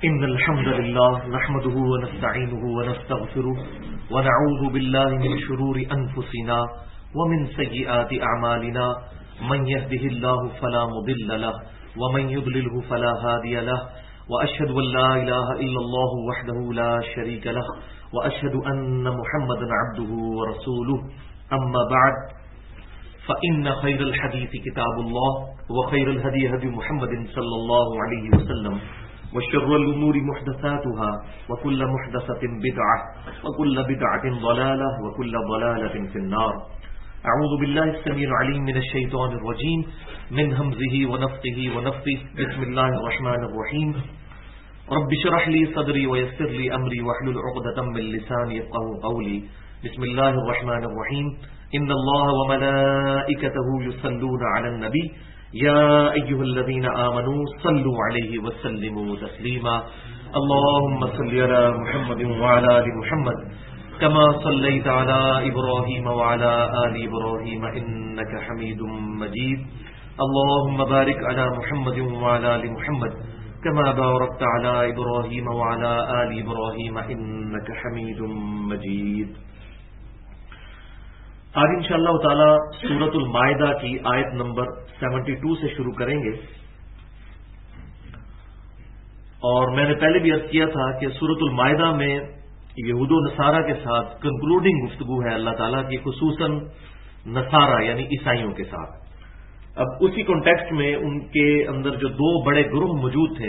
إن الحمد لله نحمده ونستعينه ونستغفره ونعوذ بالله من شرور أنفسنا ومن سيئات أعمالنا من يهده الله فلا مضل له ومن يضلله فلا هادي له وأشهد أن لا إله إلا الله وحده لا شريك له وأشهد أن محمدا عبده ورسوله أما بعد فإن خير الحديث كتاب الله وخير الهدي هدي محمد صلى الله عليه وسلم وشر الأمور محدثاتها وكل محدثة بدعة وكل بدعة ضلالة وكل ضلالة في النار. أعوذ بالله السميع العليم من الشيطان الرجيم من همزه ونفخه ونفثه. بسم الله الرحمن الرحيم. رب اشرح لي صدري ويسر لي أمري واحلل عقدة من لساني يفقهوا قولي. بسم الله الرحمن الرحيم. إن الله وملائكته يصلون على النبي يا أيها الذين آمنوا صلوا عليه وسلموا تسليما. اللهم صل على محمد وعلى آل محمد كما صليت على إبراهيم وعلى آل إبراهيم إنك حميد مجيد. اللهم بارك على محمد وعلى آل محمد كما باركت على إبراهيم وعلى آل إبراهيم إنك حميد مجيد. آج انشاءاللہ تعالی سورۃ المائدہ کی آیت نمبر 72 سے شروع کریں گے. اور میں نے پہلے بھی عرض کیا تھا کہ سورۃ المائدہ میں یہود و نصارہ کے ساتھ کنکلوڈنگ گفتگو ہے اللہ تعالیٰ کی، خصوصاً نصارہ یعنی عیسائیوں کے ساتھ. اب اسی کانٹیکسٹ میں ان کے اندر جو دو بڑے گروہ موجود تھے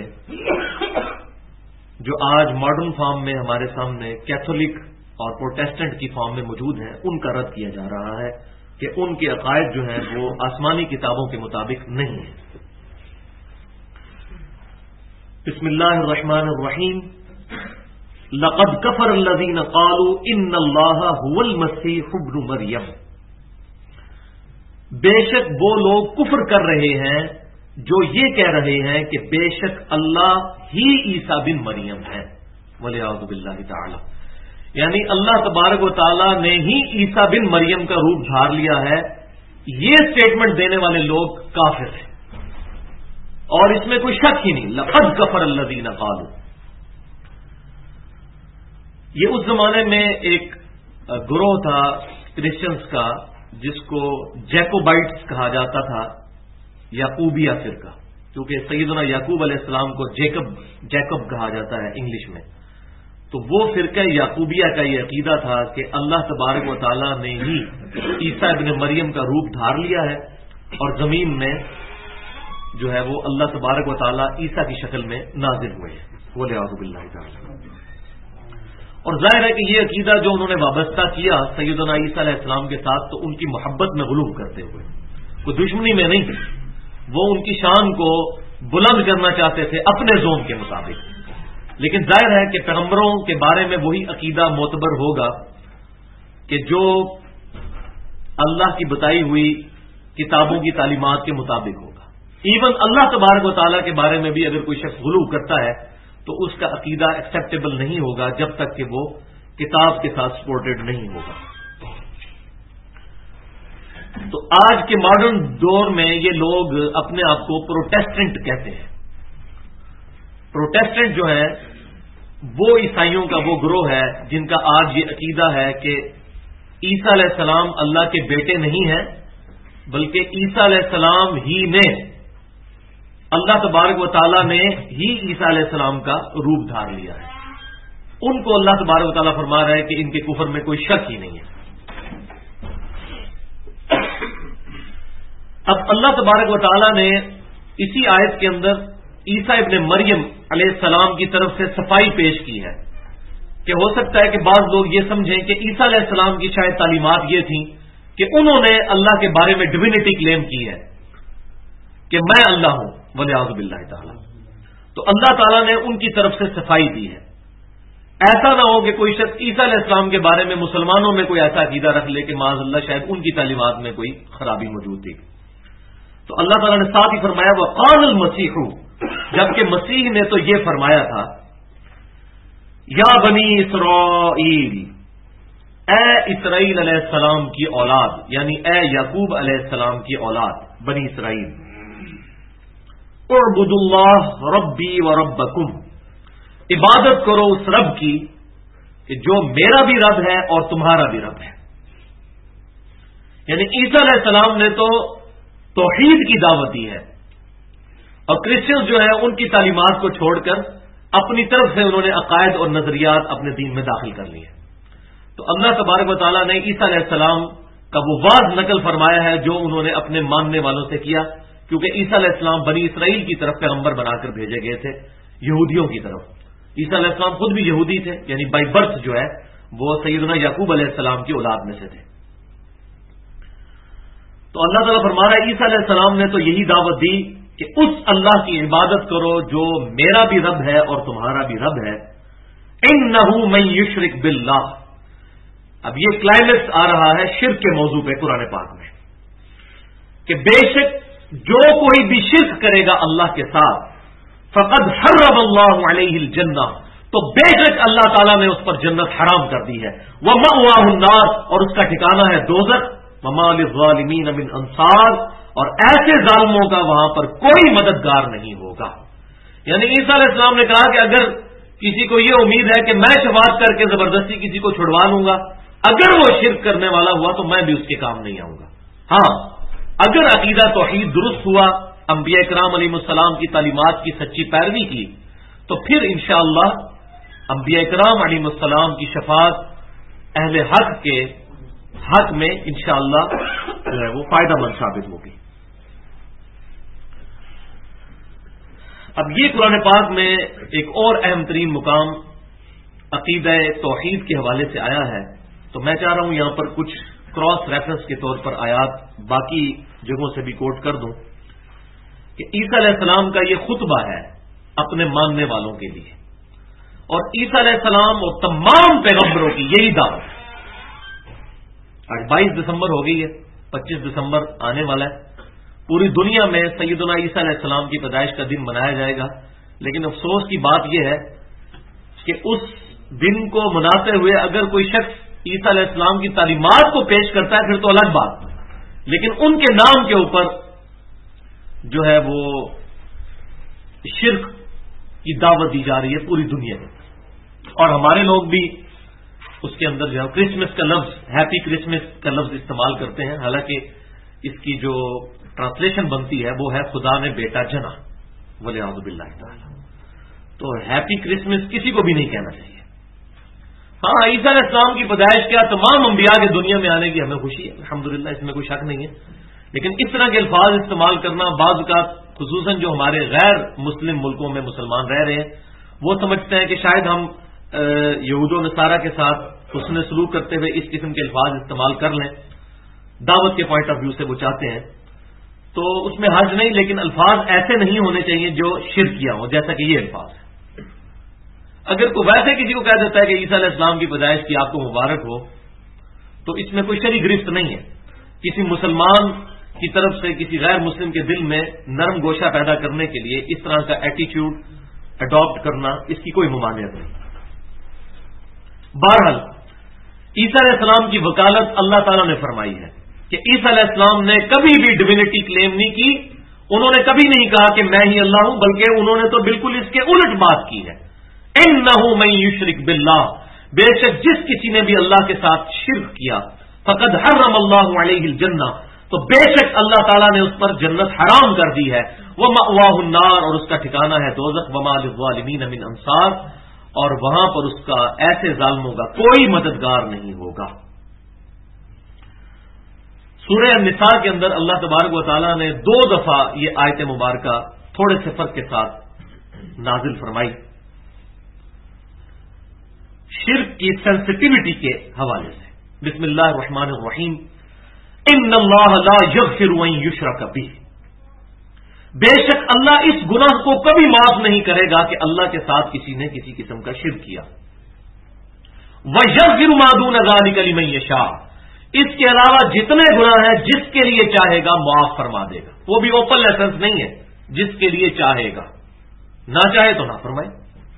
جو آج ماڈرن فارم میں ہمارے سامنے کیتھولک اور پروٹیسٹنٹ کی فارم میں موجود ہیں، ان کا رد کیا جا رہا ہے کہ ان کے عقائد جو ہیں وہ آسمانی کتابوں کے مطابق نہیں ہیں. بسم اللہ الرحمن الرحیم. لقد کفر الذین قالوا ان اللہ هو المسیح ابن مریم. بے شک وہ لوگ کفر کر رہے ہیں جو یہ کہہ رہے ہیں کہ بے شک اللہ ہی عیسیٰ بن مریم ہے. والعیاذ باللہ تعالی، یعنی اللہ تبارک و تعالی نے ہی عیسیٰ بن مریم کا روپ دھار لیا ہے. یہ سٹیٹمنٹ دینے والے لوگ کافر ہیں اور اس میں کوئی شک ہی نہیں. لقد کفر الذین قالوا. یہ اس زمانے میں ایک گروہ تھا کرسچنز کا جس کو جیکوبائٹس کہا جاتا تھا، یعقوبیہ فرقہ، کیونکہ سیدنا یعقوب علیہ السلام کو جیکب کہا جاتا ہے انگلش میں. تو وہ فرقہ یعقوبیہ کا یہ عقیدہ تھا کہ اللہ تبارک و تعالیٰ نے ہی عیسیٰ ابن مریم کا روپ دھار لیا ہے اور زمین میں جو ہے وہ اللہ تبارک و تعالیٰ عیسیٰ کی شکل میں نازل ہوئے ہیں. والعیاذ باللہ تعالی. اور ظاہر ہے کہ یہ عقیدہ جو انہوں نے وابستہ کیا سیدنا عیسیٰ علیہ السلام کے ساتھ تو ان کی محبت میں غلو کرتے ہوئے، کوئی دشمنی میں نہیں، وہ ان کی شان کو بلند کرنا چاہتے تھے اپنے زوم کے مطابق. لیکن ظاہر ہے کہ پیغمبروں کے بارے میں وہی عقیدہ معتبر ہوگا کہ جو اللہ کی بتائی ہوئی کتابوں کی تعلیمات کے مطابق ہوگا. ایون اللہ تبارک و تعالیٰ کے بارے میں بھی اگر کوئی شخص غلو کرتا ہے تو اس کا عقیدہ ایکسیپٹیبل نہیں ہوگا جب تک کہ وہ کتاب کے ساتھ سپورٹڈ نہیں ہوگا. تو آج کے ماڈرن دور میں یہ لوگ اپنے آپ کو پروٹیسٹنٹ کہتے ہیں. پروٹیسٹنٹ جو ہے وہ عیسائیوں کا وہ گروہ ہے جن کا آج یہ عقیدہ ہے کہ عیسیٰ علیہ السلام اللہ کے بیٹے نہیں ہیں، بلکہ عیسیٰ علیہ السلام ہی نے، اللہ تبارک و تعالیٰ نے ہی عیسیٰ علیہ السلام کا روپ دھار لیا ہے. ان کو اللہ تبارک و تعالیٰ فرما رہا ہے کہ ان کے کفر میں کوئی شک ہی نہیں ہے. اب اللہ تبارک و تعالیٰ نے اسی آیت کے اندر عیسیٰ ابن مریم علیہ السلام کی طرف سے صفائی پیش کی ہے کہ ہو سکتا ہے کہ بعض لوگ یہ سمجھیں کہ عیسیٰ علیہ السلام کی شاید تعلیمات یہ تھیں کہ انہوں نے اللہ کے بارے میں ڈیوینٹی کلیم کی ہے کہ میں اللہ ہوں. والعیاذ باللہ تعالی. تو اللہ تعالیٰ نے ان کی طرف سے صفائی دی ہے. ایسا نہ ہو کہ کوئی شخص عیسیٰ علیہ السلام کے بارے میں مسلمانوں میں کوئی ایسا عقیدہ رکھ لے کہ معاذ اللہ شاید ان کی تعلیمات میں کوئی خرابی موجود تھی. تو اللہ تعالیٰ نے ساتھ ہی فرمایا وقال المسیح، جبکہ مسیح نے تو یہ فرمایا تھا یا بنی اسرائیل، اے اسرائیل علیہ السلام کی اولاد، یعنی اے یعقوب علیہ السلام کی اولاد بنی اسرائیل، اعبدوا اللہ ربی و ربکم، عبادت کرو اس رب کی کہ جو میرا بھی رب ہے اور تمہارا بھی رب ہے. یعنی عیسیٰ علیہ السلام نے تو توحید کی دعوت دی ہے، اور کرسچنز جو ہے ان کی تعلیمات کو چھوڑ کر اپنی طرف سے انہوں نے عقائد اور نظریات اپنے دین میں داخل کر لیے. تو اللہ تبارک و تعالیٰ نے عیسیٰ علیہ السلام کا وہ واضح نقل فرمایا ہے جو انہوں نے اپنے ماننے والوں سے کیا، کیونکہ عیسیٰ علیہ السلام بنی اسرائیل کی طرف پیغمبر بنا کر بھیجے گئے تھے، یہودیوں کی طرف. عیسیٰ علیہ السلام خود بھی یہودی تھے، یعنی بائی برتھ جو ہے وہ سیدنا یعقوب علیہ السلام کی اولاد میں سے تھے. تو اللہ تعالیٰ فرما رہا ہے عیسیٰ علیہ السلام نے تو یہی دعوت دی کہ اس اللہ کی عبادت کرو جو میرا بھی رب ہے اور تمہارا بھی رب ہے. انہ من یشرک باللہ. اب یہ کلائمیکس آ رہا ہے شرک کے موضوع پہ قرآن پاک میں، کہ بے شک جو کوئی بھی شرک کرے گا اللہ کے ساتھ، فقد حرم اللہ علیہ الجنہ، تو بے شک اللہ تعالیٰ نے اس پر جنت حرام کر دی ہے. ومأواہ النار، اور اس کا ٹھکانہ ہے دوزخ. وما للظالمین من انصار، اور ایسے ظالموں کا وہاں پر کوئی مددگار نہیں ہوگا. یعنی عیسیٰ علیہ السلام نے کہا کہ اگر کسی کو یہ امید ہے کہ میں شفاعت کر کے زبردستی کسی کو چھڑوا لوں گا، اگر وہ شرک کرنے والا ہوا تو میں بھی اس کے کام نہیں آؤں گا. ہاں، اگر عقیدہ توحید درست ہوا، انبیاء کرام علیہ السلام کی تعلیمات کی سچی پیروی کی، تو پھر انشاءاللہ انبیاء کرام علیہ السلام کی شفاعت اہل حق کے حق میں انشاءاللہ جو ہے وہ فائدہ مند ثابت ہوگی. اب یہ قرآن پاک میں ایک اور اہم ترین مقام عقیدہ توحید کے حوالے سے آیا ہے، تو میں چاہ رہا ہوں یہاں پر کچھ کراس ریفرنس کے طور پر آیات باقی جگہوں سے بھی کوٹ کر دوں کہ عیسیٰ علیہ السلام کا یہ خطبہ ہے اپنے ماننے والوں کے لیے، اور عیسیٰ علیہ السلام اور تمام پیغمبروں کی یہی دعوت ہے. آج 22 دسمبر ہو گئی ہے، 25 دسمبر آنے والا ہے. پوری دنیا میں سیدنا عیسیٰ علیہ السلام کی پیدائش کا دن منایا جائے گا، لیکن افسوس کی بات یہ ہے کہ اس دن کو مناتے ہوئے اگر کوئی شخص عیسیٰ علیہ السلام کی تعلیمات کو پیش کرتا ہے پھر تو الگ بات، لیکن ان کے نام کے اوپر جو ہے وہ شرک کی دعوت دی جا رہی ہے پوری دنیا میں. اور ہمارے لوگ بھی اس کے اندر جو ہے کرسمس کا لفظ، ہیپی کرسمس کا لفظ استعمال کرتے ہیں، حالانکہ اس کی جو ٹرانسلیشن بنتی ہے وہ ہے خدا نے بیٹا جنا، والعیاذ باللہ تعالی. تو ہیپی کرسمس کسی کو بھی نہیں کہنا چاہیے. ہاں، عیسیٰ علیہ السلام کی پیدائش کیا تمام انبیاء کے دنیا میں آنے کی ہمیں خوشی ہے، الحمدللہ، اس میں کوئی شک نہیں ہے. لیکن اس طرح کے الفاظ استعمال کرنا بعض کا، خصوصاً جو ہمارے غیر مسلم ملکوں میں مسلمان رہ رہے ہیں، وہ سمجھتے ہیں کہ شاید ہم یہود و نصارہ کے ساتھ حسن سلوک کرتے ہوئے اس قسم کے الفاظ استعمال کر لیں، دعوت کے پوائنٹ آف ویو سے وہ چاہتے ہیں، تو اس میں حرج نہیں. لیکن الفاظ ایسے نہیں ہونے چاہیے جو شرک کیا ہو، جیسا کہ یہ الفاظ ہے. اگر کوئی ویسے کسی کو کہہ دیتا ہے کہ عیسیٰ علیہ السلام کی پیدائش کی آپ کو مبارک ہو، تو اس میں کوئی شرعی گرفت نہیں ہے. کسی مسلمان کی طرف سے کسی غیر مسلم کے دل میں نرم گوشہ پیدا کرنے کے لیے اس طرح کا ایٹیچیوڈ اڈاپٹ کرنا، اس کی کوئی ممانعت نہیں. بہرحال عیسیٰ علیہ السلام کی وکالت اللہ تعالیٰ نے فرمائی ہے کہ عیسیٰ علیہ السلام نے کبھی بھی ڈیوینٹی کلیم نہیں کی. انہوں نے کبھی نہیں کہا کہ میں ہی اللہ ہوں، بلکہ انہوں نے تو بالکل اس کے الٹ بات کی ہے. انہ من یشرک باللہ، بے شک جس کسی نے بھی اللہ کے ساتھ شرک کیا، فقد حرم اللہ علیہ الجنہ، تو بے شک اللہ تعالیٰ نے اس پر جنت حرام کر دی ہے. ومأواہ النار، اور اس کا ٹھکانہ ہے دوزخ. وما للظالمین من انصار، اور وہاں پر اس کا ایسے ظالموں کا کوئی مددگار نہیں ہوگا. سورہ النساء کے اندر اللہ تبارک و تعالیٰ نے 2 دفعہ یہ آیت مبارکہ تھوڑے سے فرق کے ساتھ نازل فرمائی، شرک کی سینسٹیوٹی کے حوالے سے. بسم اللہ الرحمن الرحیم. ان اللہ لا یغفر ان یشرک بہ، بے شک اللہ اس گناہ کو کبھی معاف نہیں کرے گا کہ اللہ کے ساتھ کسی نے کسی قسم کا شرک کیا. وَيَغْفِرُ مَا دُونَ ذَلِكَ لِمَن يَشَاءُ، اس کے علاوہ جتنے گناہ ہیں جس کے لیے چاہے گا معاف فرما دے گا. وہ بھی اوپن لائسنس نہیں ہے، جس کے لیے چاہے گا، نہ چاہے تو نہ فرمائے.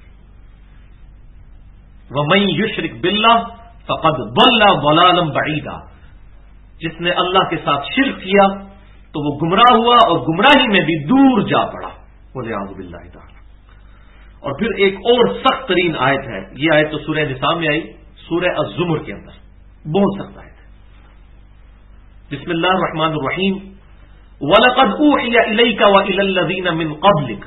وَمَن يُشْرِكْ بِاللَّهِ فَقَدْ ضَلَّ ضَلَالًا بَعِيدًا، جس نے اللہ کے ساتھ شرک کیا تو وہ گمراہ ہوا اور گمراہی میں بھی دور جا پڑا. والعیاذ باللہ تعالی. اور پھر ایک اور سخت ترین آیت ہے، یہ آیت تو سورہ نساء میں آئی، سورہ الزمر کے اندر، بہت سخت آیت ہے۔ بسم اللہ الرحمن الرحیم، وَلَقَدْ أُوحِيَ إِلَيْكَ وَإِلَى الَّذِينَ مِنْ قَبْلِكَ،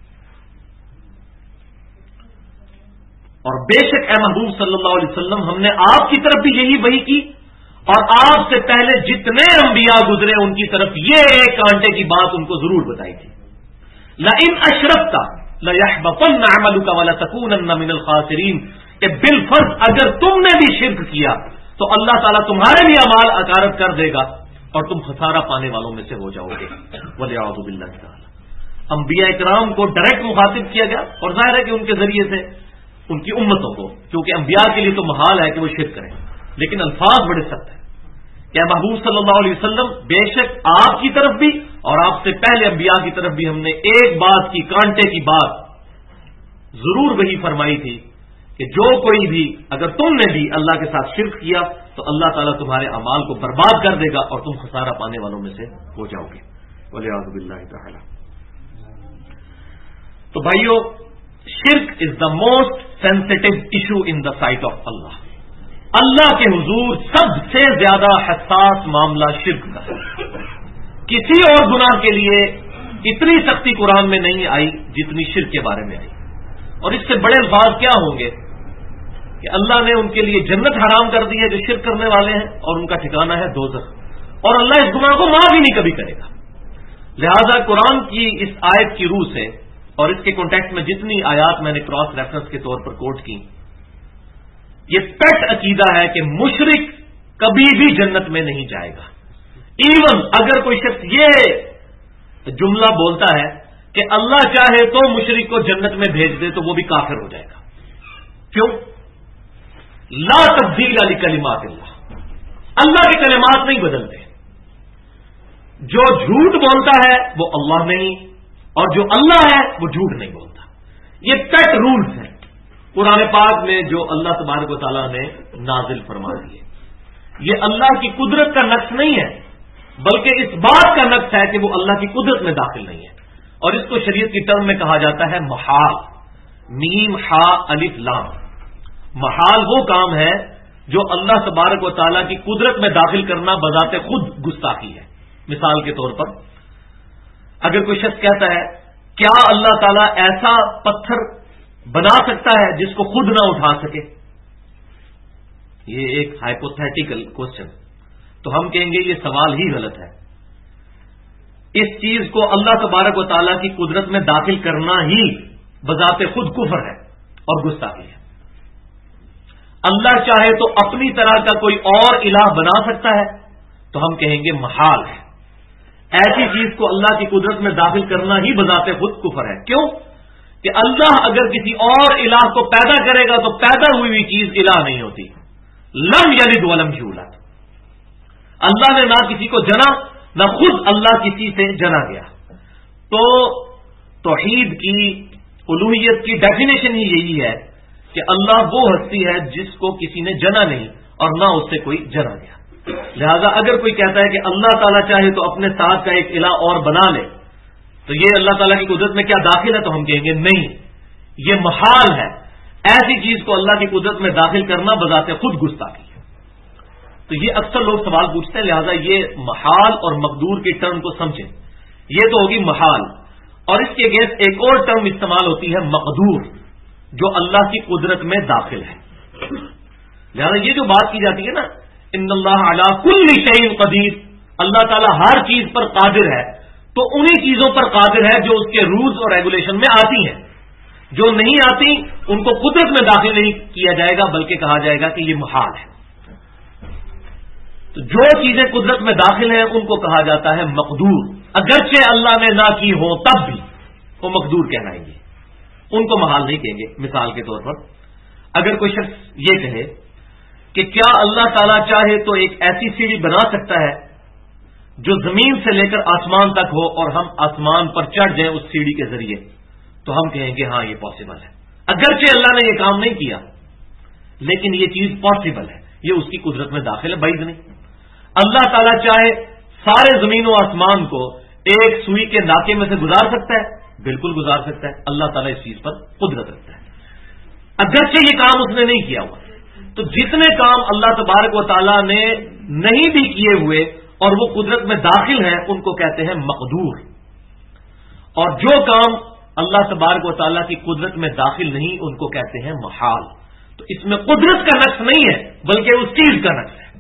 اور بے شک اے محبوب صلی اللہ علیہ وسلم ہم نے آپ کی طرف بھی یہی وحی کی، اور آپ سے پہلے جتنے انبیاء گزرے ان کی طرف یہ ایک کانٹے کی بات ان کو ضرور بتائی تھی، لَإِنْ أَشْرَكْتَ لَيَحْبَطَنَّ عَمَلُكَ وَلَتَكُونَنَّ مِنَ الْخَاسِرِينَ، کہ بالفرض اگر تم نے بھی شرک کیا تو اللہ تعالیٰ تمہارے بھی اعمال اکارت کر دے گا اور تم خسارہ پانے والوں میں سے ہو جاؤ گے۔ وَلِعَوْذُ بِاللَّهِ تَعَالَى، انبیاء اکرام کو ڈائریکٹ مخاطب کیا گیا، اور ظاہر ہے کہ ان کے ذریعے سے ان کی امتوں کو، کیونکہ انبیاء کے لیے تو محال ہے کہ وہ شرک کریں، لیکن الفاظ بڑے سخت ہیں کہ محبوب صلی اللہ علیہ وسلم بے شک آپ کی طرف بھی اور آپ سے پہلے انبیاء کی طرف بھی ہم نے ایک بات کی، کانٹے کی بات ضرور وہی فرمائی تھی کہ جو کوئی بھی اگر تم نے بھی اللہ کے ساتھ شرک کیا تو اللہ تعالیٰ تمہارے اعمال کو برباد کر دے گا اور تم خسارہ پانے والوں میں سے ہو جاؤ گے۔ وَلِعَوْذُ بِاللَّهِ تَعَالَى۔ تو بھائیو، شرک is the most sensitive issue in the sight of Allah. اللہ کے حضور سب سے زیادہ حساس معاملہ شرک کا ہے۔ کسی اور گناہ کے لیے اتنی سختی قرآن میں نہیں آئی جتنی شرک کے بارے میں آئی، اور اس سے بڑے الفاظ کیا ہوں گے کہ اللہ نے ان کے لیے جنت حرام کر دی ہے جو شرک کرنے والے ہیں، اور ان کا ٹھکانہ ہے دوزخ، اور اللہ اس گناہ کو معاف ہی نہیں کبھی کرے گا۔ لہذا قرآن کی اس آیت کی روح سے اور اس کے کانٹیکسٹ میں جتنی آیات میں نے کراس ریفرنس کے طور پر کوٹ کی، یہ پیٹ عقیدہ ہے کہ مشرک کبھی بھی جنت میں نہیں جائے گا۔ ایون اگر کوئی شخص یہ جملہ بولتا ہے کہ اللہ چاہے تو مشرک کو جنت میں بھیج دے تو وہ بھی کافر ہو جائے گا۔ کیوں؟ لا تبدیل لکلمات اللہ، اللہ کے کلمات نہیں بدلتے۔ جو جھوٹ بولتا ہے وہ اللہ نہیں، اور جو اللہ ہے وہ جھوٹ نہیں بولتا۔ یہ پیٹ رولز ہیں قرآن پاک میں جو اللہ تبارک و تعالیٰ نے نازل فرما دیے۔ یہ اللہ کی قدرت کا نقص نہیں ہے، بلکہ اس بات کا نقص ہے کہ وہ اللہ کی قدرت میں داخل نہیں ہے، اور اس کو شریعت کی ٹرم میں کہا جاتا ہے محال، میم ہا الف لام۔ محال وہ کام ہے جو اللہ تبارک و تعالیٰ کی قدرت میں داخل کرنا بذات خود گستاخی ہے۔ مثال کے طور پر اگر کوئی شخص کہتا ہے کیا اللہ تعالیٰ ایسا پتھر بنا سکتا ہے جس کو خود نہ اٹھا سکے، یہ ایک ہائپوتھیٹیکل کوشچن، تو ہم کہیں گے یہ سوال ہی غلط ہے۔ اس چیز کو اللہ تبارک و تعالیٰ کی قدرت میں داخل کرنا ہی بذات خود کفر ہے اور گستاخی ہے۔ اللہ چاہے تو اپنی طرح کا کوئی اور الہ بنا سکتا ہے تو ہم کہیں گے محال ہے۔ ایسی چیز کو اللہ کی قدرت میں داخل کرنا ہی بذات خود کفر ہے۔ کیوں؟ کہ اللہ اگر کسی اور الہ کو پیدا کرے گا تو پیدا ہوئی چیز الہ نہیں ہوتی۔ لم یلد ولم یولد، اللہ نے نہ کسی کو جنا نہ خود اللہ کسی سے جنا گیا۔ تو توحید کی، الوہیت کی ڈیفینیشن ہی یہی ہے کہ اللہ وہ ہستی ہے جس کو کسی نے جنا نہیں اور نہ اس سے کوئی جنا گیا۔ لہذا اگر کوئی کہتا ہے کہ اللہ تعالیٰ چاہے تو اپنے ساتھ کا ایک الہ اور بنا لے تو یہ اللہ تعالیٰ کی قدرت میں کیا داخل ہے، تو ہم کہیں گے نہیں، یہ محال ہے۔ ایسی چیز کو اللہ کی قدرت میں داخل کرنا بذات خود گستاخی ہے۔ تو یہ اکثر لوگ سوال پوچھتے ہیں، لہذا یہ محال اور مقدور کی ٹرم کو سمجھیں۔ یہ تو ہوگی محال، اور اس کے اگینسٹ ایک اور ٹرم استعمال ہوتی ہے مقدور، جو اللہ کی قدرت میں داخل ہے۔ لہذا یہ جو بات کی جاتی ہے نا، ان اللہ علی کل شیء قدیر، اللہ تعالیٰ ہر چیز پر قادر ہے، تو انہی چیزوں پر قادر ہے جو اس کے رولز اور ریگولیشن میں آتی ہیں۔ جو نہیں آتی ان کو قدرت میں داخل نہیں کیا جائے گا، بلکہ کہا جائے گا کہ یہ محال ہے۔ تو جو چیزیں قدرت میں داخل ہیں ان کو کہا جاتا ہے مقدور، اگرچہ اللہ نے نہ کی ہو تب بھی وہ مقدور کہلائیں گے، ان کو محال نہیں کہیں گے۔ مثال کے طور پر اگر کوئی شخص یہ کہے کہ کیا اللہ تعالیٰ چاہے تو ایک ایسی سیڑھی بنا سکتا ہے جو زمین سے لے کر آسمان تک ہو اور ہم آسمان پر چڑھ جائیں اس سیڑھی کے ذریعے، تو ہم کہیں گے ہاں یہ پاسبل ہے، اگرچہ اللہ نے یہ کام نہیں کیا لیکن یہ چیز پاسبل ہے، یہ اس کی قدرت میں داخل ہے، بعید نہیں۔ اللہ تعالیٰ چاہے سارے زمین و آسمان کو ایک سوئی کے ناکے میں سے گزار سکتا ہے، بالکل گزار سکتا ہے. اللہ تعالیٰ اس چیز پر قدرت رکھتا ہے. اگرچہ یہ کام اس نے نہیں کیا ہوا. تو جتنے کام اللہ تبارک و تعالیٰ نے نہیں بھی کیے ہوئے اور وہ قدرت میں داخل ہیں ان کو کہتے ہیں مقدور. اور جو کام اللہ تبارک و تعالیٰ کی قدرت میں داخل نہیں ان کو کہتے ہیں محال. تو اس میں قدرت کا نقص نہیں ہے بلکہ اس چیز کا نقص ہے.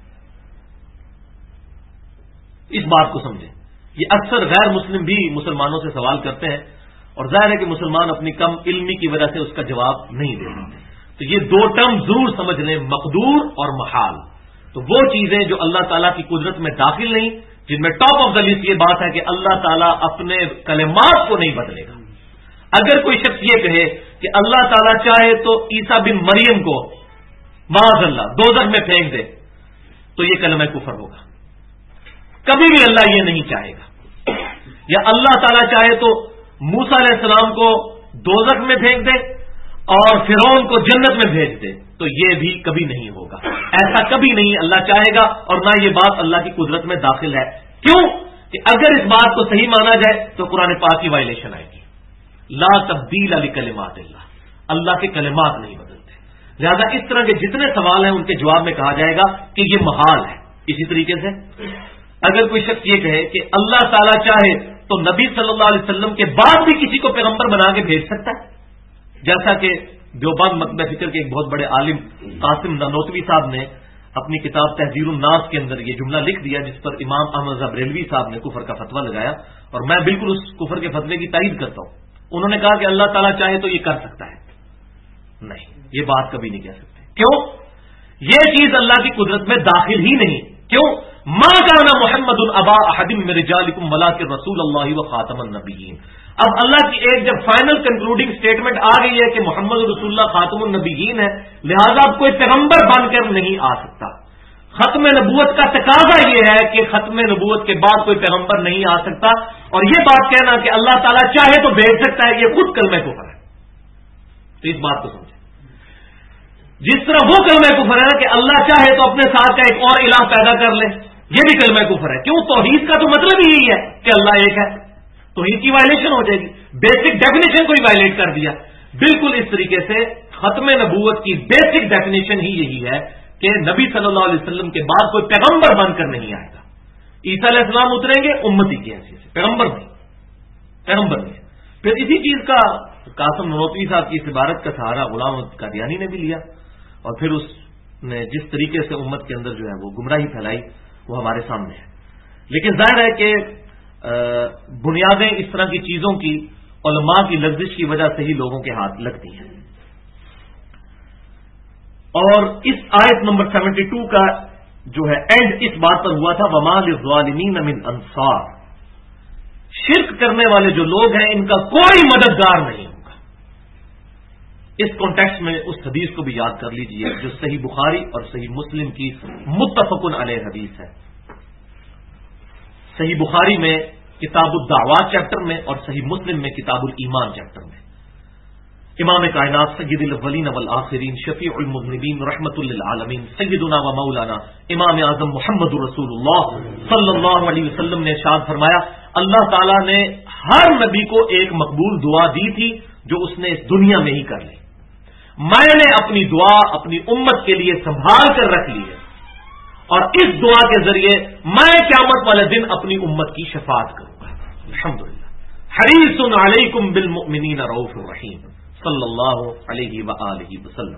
اس بات کو سمجھیں. یہ اکثر غیر مسلم بھی مسلمانوں سے سوال کرتے ہیں اور ظاہر ہے کہ مسلمان اپنی کم علمی کی وجہ سے اس کا جواب نہیں دے سکتے. تو یہ دو ٹرم ضرور سمجھ لیں، مقدور اور محال. تو وہ چیزیں جو اللہ تعالیٰ کی قدرت میں داخل نہیں، جن میں ٹاپ آف دا لسٹ یہ بات ہے کہ اللہ تعالیٰ اپنے کلمات کو نہیں بدلے گا. اگر کوئی شخص یہ کہے کہ اللہ تعالیٰ چاہے تو عیسیٰ بن مریم کو معاذ اللہ دوزخ میں پھینک دے تو یہ کلمہ کفر ہوگا. کبھی بھی اللہ یہ نہیں چاہے گا. یا اللہ تعالیٰ چاہے تو موسیٰ علیہ السلام کو دوزخ میں پھینک دے اور فرعون کو جنت میں بھیج دے تو یہ بھی کبھی نہیں ہوگا. ایسا کبھی نہیں اللہ چاہے گا اور نہ یہ بات اللہ کی قدرت میں داخل ہے. کیوں کہ اگر اس بات کو صحیح مانا جائے تو قرآن پاک کی وائلیشن آئے گی. لا تبدیل لکلمات اللہ، اللہ کے کلمات نہیں بدلتے. لہذا اس طرح کے جتنے سوال ہیں ان کے جواب میں کہا جائے گا کہ یہ محال ہے. اسی طریقے سے اگر کوئی شخص یہ کہے کہ اللہ تعالیٰ چاہے تو نبی صلی اللہ علیہ وسلم کے بعد بھی کسی کو پیغمبر بنا کے بھیج سکتا ہے، جیسا کہ دیوبند مکتبہ فکر کے ایک بہت بڑے عالم قاسم نانوتوی صاحب نے اپنی کتاب تحذیر الناس کے اندر یہ جملہ لکھ دیا، جس پر امام احمد بریلوی صاحب نے کفر کا فتویٰ لگایا اور میں بالکل اس کفر کے فتوے کی تائید کرتا ہوں. انہوں نے کہا کہ اللہ تعالیٰ چاہے تو یہ کر سکتا ہے. نہیں، یہ بات کبھی نہیں کہہ سکتے. کیوں؟ یہ چیز اللہ کی قدرت میں داخل ہی نہیں. کیوں؟ ما کان محمد ابا احد من رجالکم ولکن رسول اللہ وخاتم النبیین. اب اللہ کی ایک جب فائنل کنکلوڈنگ سٹیٹمنٹ آ گئی ہے کہ محمد رسول اللہ خاتم النبیین ہے، لہذا اب کوئی پیغمبر بن کر نہیں آ سکتا. ختم نبوت کا تقاضا یہ ہے کہ ختم نبوت کے بعد کوئی پیغمبر نہیں آ سکتا. اور یہ بات کہنا کہ اللہ تعالیٰ چاہے تو بھیج سکتا ہے، یہ خود کلمہ کفر ہے. تو اس بات کو سمجھیں. جس طرح وہ کلمہ کفر ہے کہ اللہ چاہے تو اپنے ساتھ کا ایک اور الہ پیدا کر لے، یہ بھی کلمہ کفر ہے. کیوں؟ توحید کا تو مطلب یہی ہے کہ اللہ ایک ہے. توحید کی وائلیشن ہو جائے گی. بیسک ڈیفینیشن کو ہی وائلیٹ کر دیا. بالکل اس طریقے سے ختم نبوت کی بیسک ڈیفینیشن ہی یہی ہے کہ نبی صلی اللہ علیہ وسلم کے بعد کوئی پیغمبر بن کر نہیں آئے گا. عیسیٰ علیہ السلام اتریں گے امتی کی حیثیت سے، پیغمبر نہیں. پھر اسی چیز کا قاسم نانوتوی صاحب کی اس عبارت کا سہارا غلام قادیانی نے بھی لیا اور پھر اس نے جس طریقے سے امت کے اندر جو ہے وہ گمراہی پھیلائی وہ ہمارے سامنے ہے. لیکن ظاہر ہے کہ بنیادیں اس طرح کی چیزوں کی علماء کی لغزش کی وجہ سے ہی لوگوں کے ہاتھ لگتی ہیں. اور اس آیت نمبر 72 کا جو ہے اینڈ اس بات پر ہوا تھا وما للظالمین من انصار. شرک کرنے والے جو لوگ ہیں ان کا کوئی مددگار نہیں ہوگا. اس کانٹیکسٹ میں اس حدیث کو بھی یاد کر لیجئے جو صحیح بخاری اور صحیح مسلم کی متفق علیہ حدیث ہے. صحیح بخاری میں کتاب الدعوات چیپٹر میں اور صحیح مسلم میں کتاب الایمان چیپٹر میں امام کائنات سید الاولین والآخرین شفیع المذنبین رحمت للعالمین سیدنا و مولانا امام اعظم محمد رسول اللہ صلی اللہ علیہ وسلم نے ارشاد فرمایا اللہ تعالیٰ نے ہر نبی کو ایک مقبول دعا دی تھی جو اس نے اس دنیا میں ہی کر لی. میں نے اپنی دعا اپنی امت کے لیے سنبھال کر رکھ لی ہے اور اس دعا کے ذریعے میں قیامت والے دن اپنی امت کی شفاعت کروں گا. الحمدللہ. حریص علیکم بالمؤمنین رؤوف رحیم صلی اللہ علیہ وآلہ وسلم.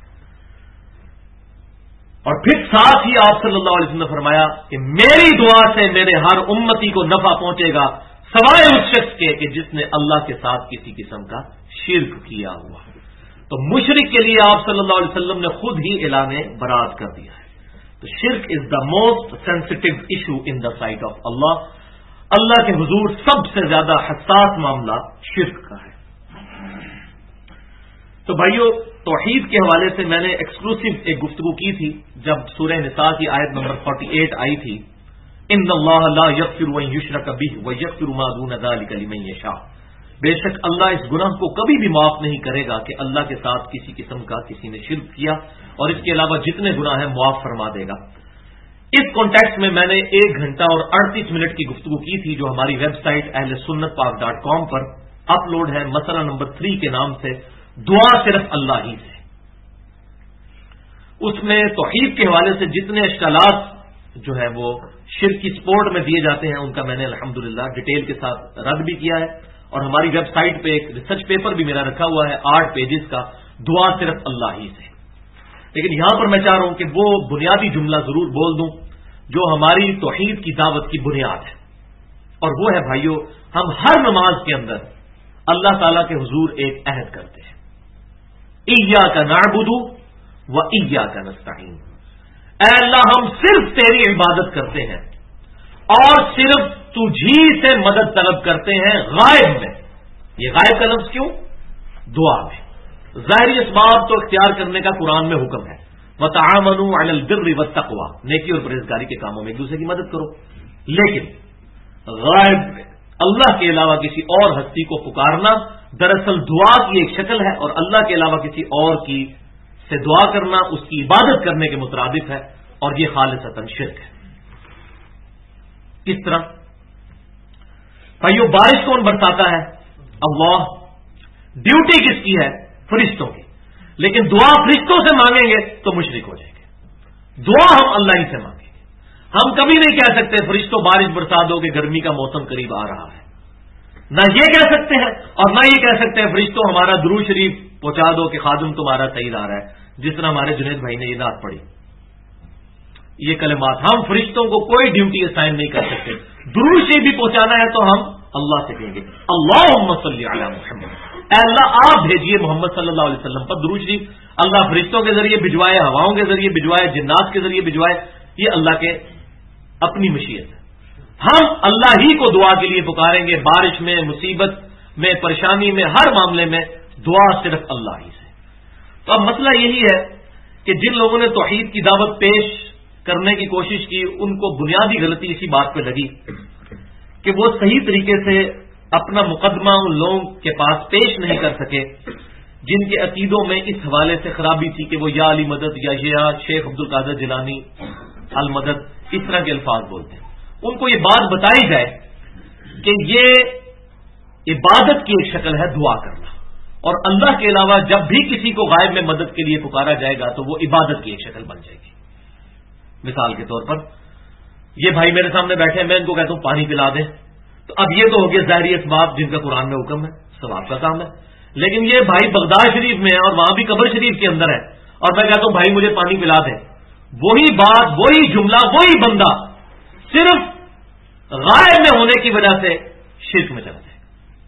اور پھر ساتھ ہی آپ صلی اللہ علیہ وسلم نے فرمایا کہ میری دعا سے میرے ہر امتی کو نفع پہنچے گا سوائے اس شخص کے کہ جس نے اللہ کے ساتھ کسی قسم کا شرک کیا ہوا. تو مشرک کے لیے آپ صلی اللہ علیہ وسلم نے خود ہی اعلان برات کر دیا ہے. تو شرک is the most sensitive issue in the sight of Allah. اللہ کے حضور سب سے زیادہ حساس معاملہ شرک کا ہے. تو بھائیو توحید کے حوالے سے میں نے ایکسکلوسیو ایک گفتگو کی تھی جب سورہ نساء کی آیت نمبر 48 آئی تھی ان اللہ لا یغفر ان یشرک بہ ویغفر ما دون ذلک لمن یشاء. بے شک اللہ اس گناہ کو کبھی بھی معاف نہیں کرے گا کہ اللہ کے ساتھ کسی قسم کا کسی نے شرک کیا اور اس کے علاوہ جتنے گناہ ہیں معاف فرما دے گا. اس کانٹیکسٹ میں میں نے 1 گھنٹہ اور 38 منٹ کی گفتگو کی تھی جو ہماری ویب سائٹ اہل سنت پاک .com پر اپلوڈ ہے مسئلہ نمبر 3 کے نام سے، دعا صرف اللہ ہی سے۔ اس میں توحید کے حوالے سے جتنے اشکالات جو ہے وہ شرک کی سپورٹ میں دیے جاتے ہیں ان کا میں نے الحمدللہ ڈیٹیل کے ساتھ رد بھی کیا ہے، اور ہماری ویب سائٹ پہ ایک ریسرچ پیپر بھی میرا رکھا ہوا ہے 8 پیجز کا، دعا صرف اللہ ہی سے۔ لیکن یہاں پر میں چاہ رہا ہوں کہ وہ بنیادی جملہ ضرور بول دوں جو ہماری توحید کی دعوت کی بنیاد ہے، اور وہ ہے بھائیو، ہم ہر نماز کے اندر اللہ تعالیٰ کے حضور ایک عہد کرتے ہیں، ایاک نعبد و ایاک نستعین، اے اللہ ہم صرف تیری عبادت کرتے ہیں اور صرف تجھی سے مدد طلب کرتے ہیں غائب میں۔ یہ غائب کا لفظ کیوں؟ دعا میں۔ ظاہری اسباب تو اختیار کرنے کا قرآن میں حکم ہے، وَتَعَاوَنُوا عَلَى الْبِرِّ وَالتَّقْوَىٰ، نیکی اور پرہیزگاری کے کاموں میں ایک دوسرے کی مدد کرو، لیکن غائب میں اللہ کے علاوہ کسی اور ہستی کو پکارنا دراصل دعا کی ایک شکل ہے، اور اللہ کے علاوہ کسی اور کی سے دعا کرنا اس کی عبادت کرنے کے مترادف ہے، اور یہ خالصتاً شرک ہے۔ کس طرح؟ بھائیو، بارش کون برساتا ہے؟ اللہ۔ ڈیوٹی کس کی ہے؟ فرشتوں کی۔ لیکن دعا فرشتوں سے مانگیں گے تو مشرک ہو جائیں گے، دعا ہم اللہ ہی سے مانگیں گے۔ ہم کبھی نہیں کہہ سکتے فرشتوں بارش برسا دو کہ گرمی کا موسم قریب آ رہا ہے، نہ یہ کہہ سکتے ہیں، اور نہ یہ کہہ سکتے ہیں فرشتوں ہمارا درود شریف پہنچا دو کہ خادم تمہارا صحیح آ رہا ہے، جس طرح ہمارے جنید بھائی نے یہ نعت پڑھی۔ یہ کلمات ہم فرشتوں کو کوئی ڈیوٹی اسائن نہیں کر سکتے۔ درود شریف بھی پہنچانا ہے تو ہم اللہ سے کہیں گے اللہم صلی علی محمد، اے اللہ آپ بھیجیے محمد صلی اللہ علیہ وسلم پر درود شریف۔ اللہ فرشتوں کے ذریعے بھجوائے، ہواؤں کے ذریعے بھجوائے، جنات کے ذریعے بھجوائے، یہ اللہ کے اپنی مشیت ہے۔ ہم اللہ ہی کو دعا کے لیے پکاریں گے، بارش میں، مصیبت میں، پریشانی میں، ہر معاملے میں دعا صرف اللہ ہی سے۔ تو اب مسئلہ یہی ہے کہ جن لوگوں نے توحید کی دعوت پیش کرنے کی کوشش کی ان کو بنیادی غلطی اسی بات پہ لگی کہ وہ صحیح طریقے سے اپنا مقدمہ ان لوگوں کے پاس پیش نہیں کر سکے جن کے عقیدوں میں اس حوالے سے خرابی تھی کہ وہ یا علی مدد، یا شیخ عبد القادر جیلانی المدد، اس طرح کے الفاظ بولتے ہیں۔ ان کو یہ بات بتائی جائے کہ یہ عبادت کی ایک شکل ہے دعا کرنا، اور اللہ کے علاوہ جب بھی کسی کو غائب میں مدد کے لیے پکارا جائے گا تو وہ عبادت کی ایک شکل بن جائے گی۔ مثال کے طور پر یہ بھائی میرے سامنے بیٹھے ہیں، میں ان کو کہتا ہوں پانی پلا دیں، تو اب یہ تو ہو گیا ظاہری اسباب جن کا قرآن میں حکم ہے، ثواب کا کام ہے۔ لیکن یہ بھائی بغداد شریف میں ہے اور وہاں بھی قبر شریف کے اندر ہے، اور میں کہتا ہوں بھائی مجھے پانی پلا دیں، وہی بات، وہی جملہ، وہی بندہ صرف غائب میں ہونے کی وجہ سے شرک میں چلا جائے۔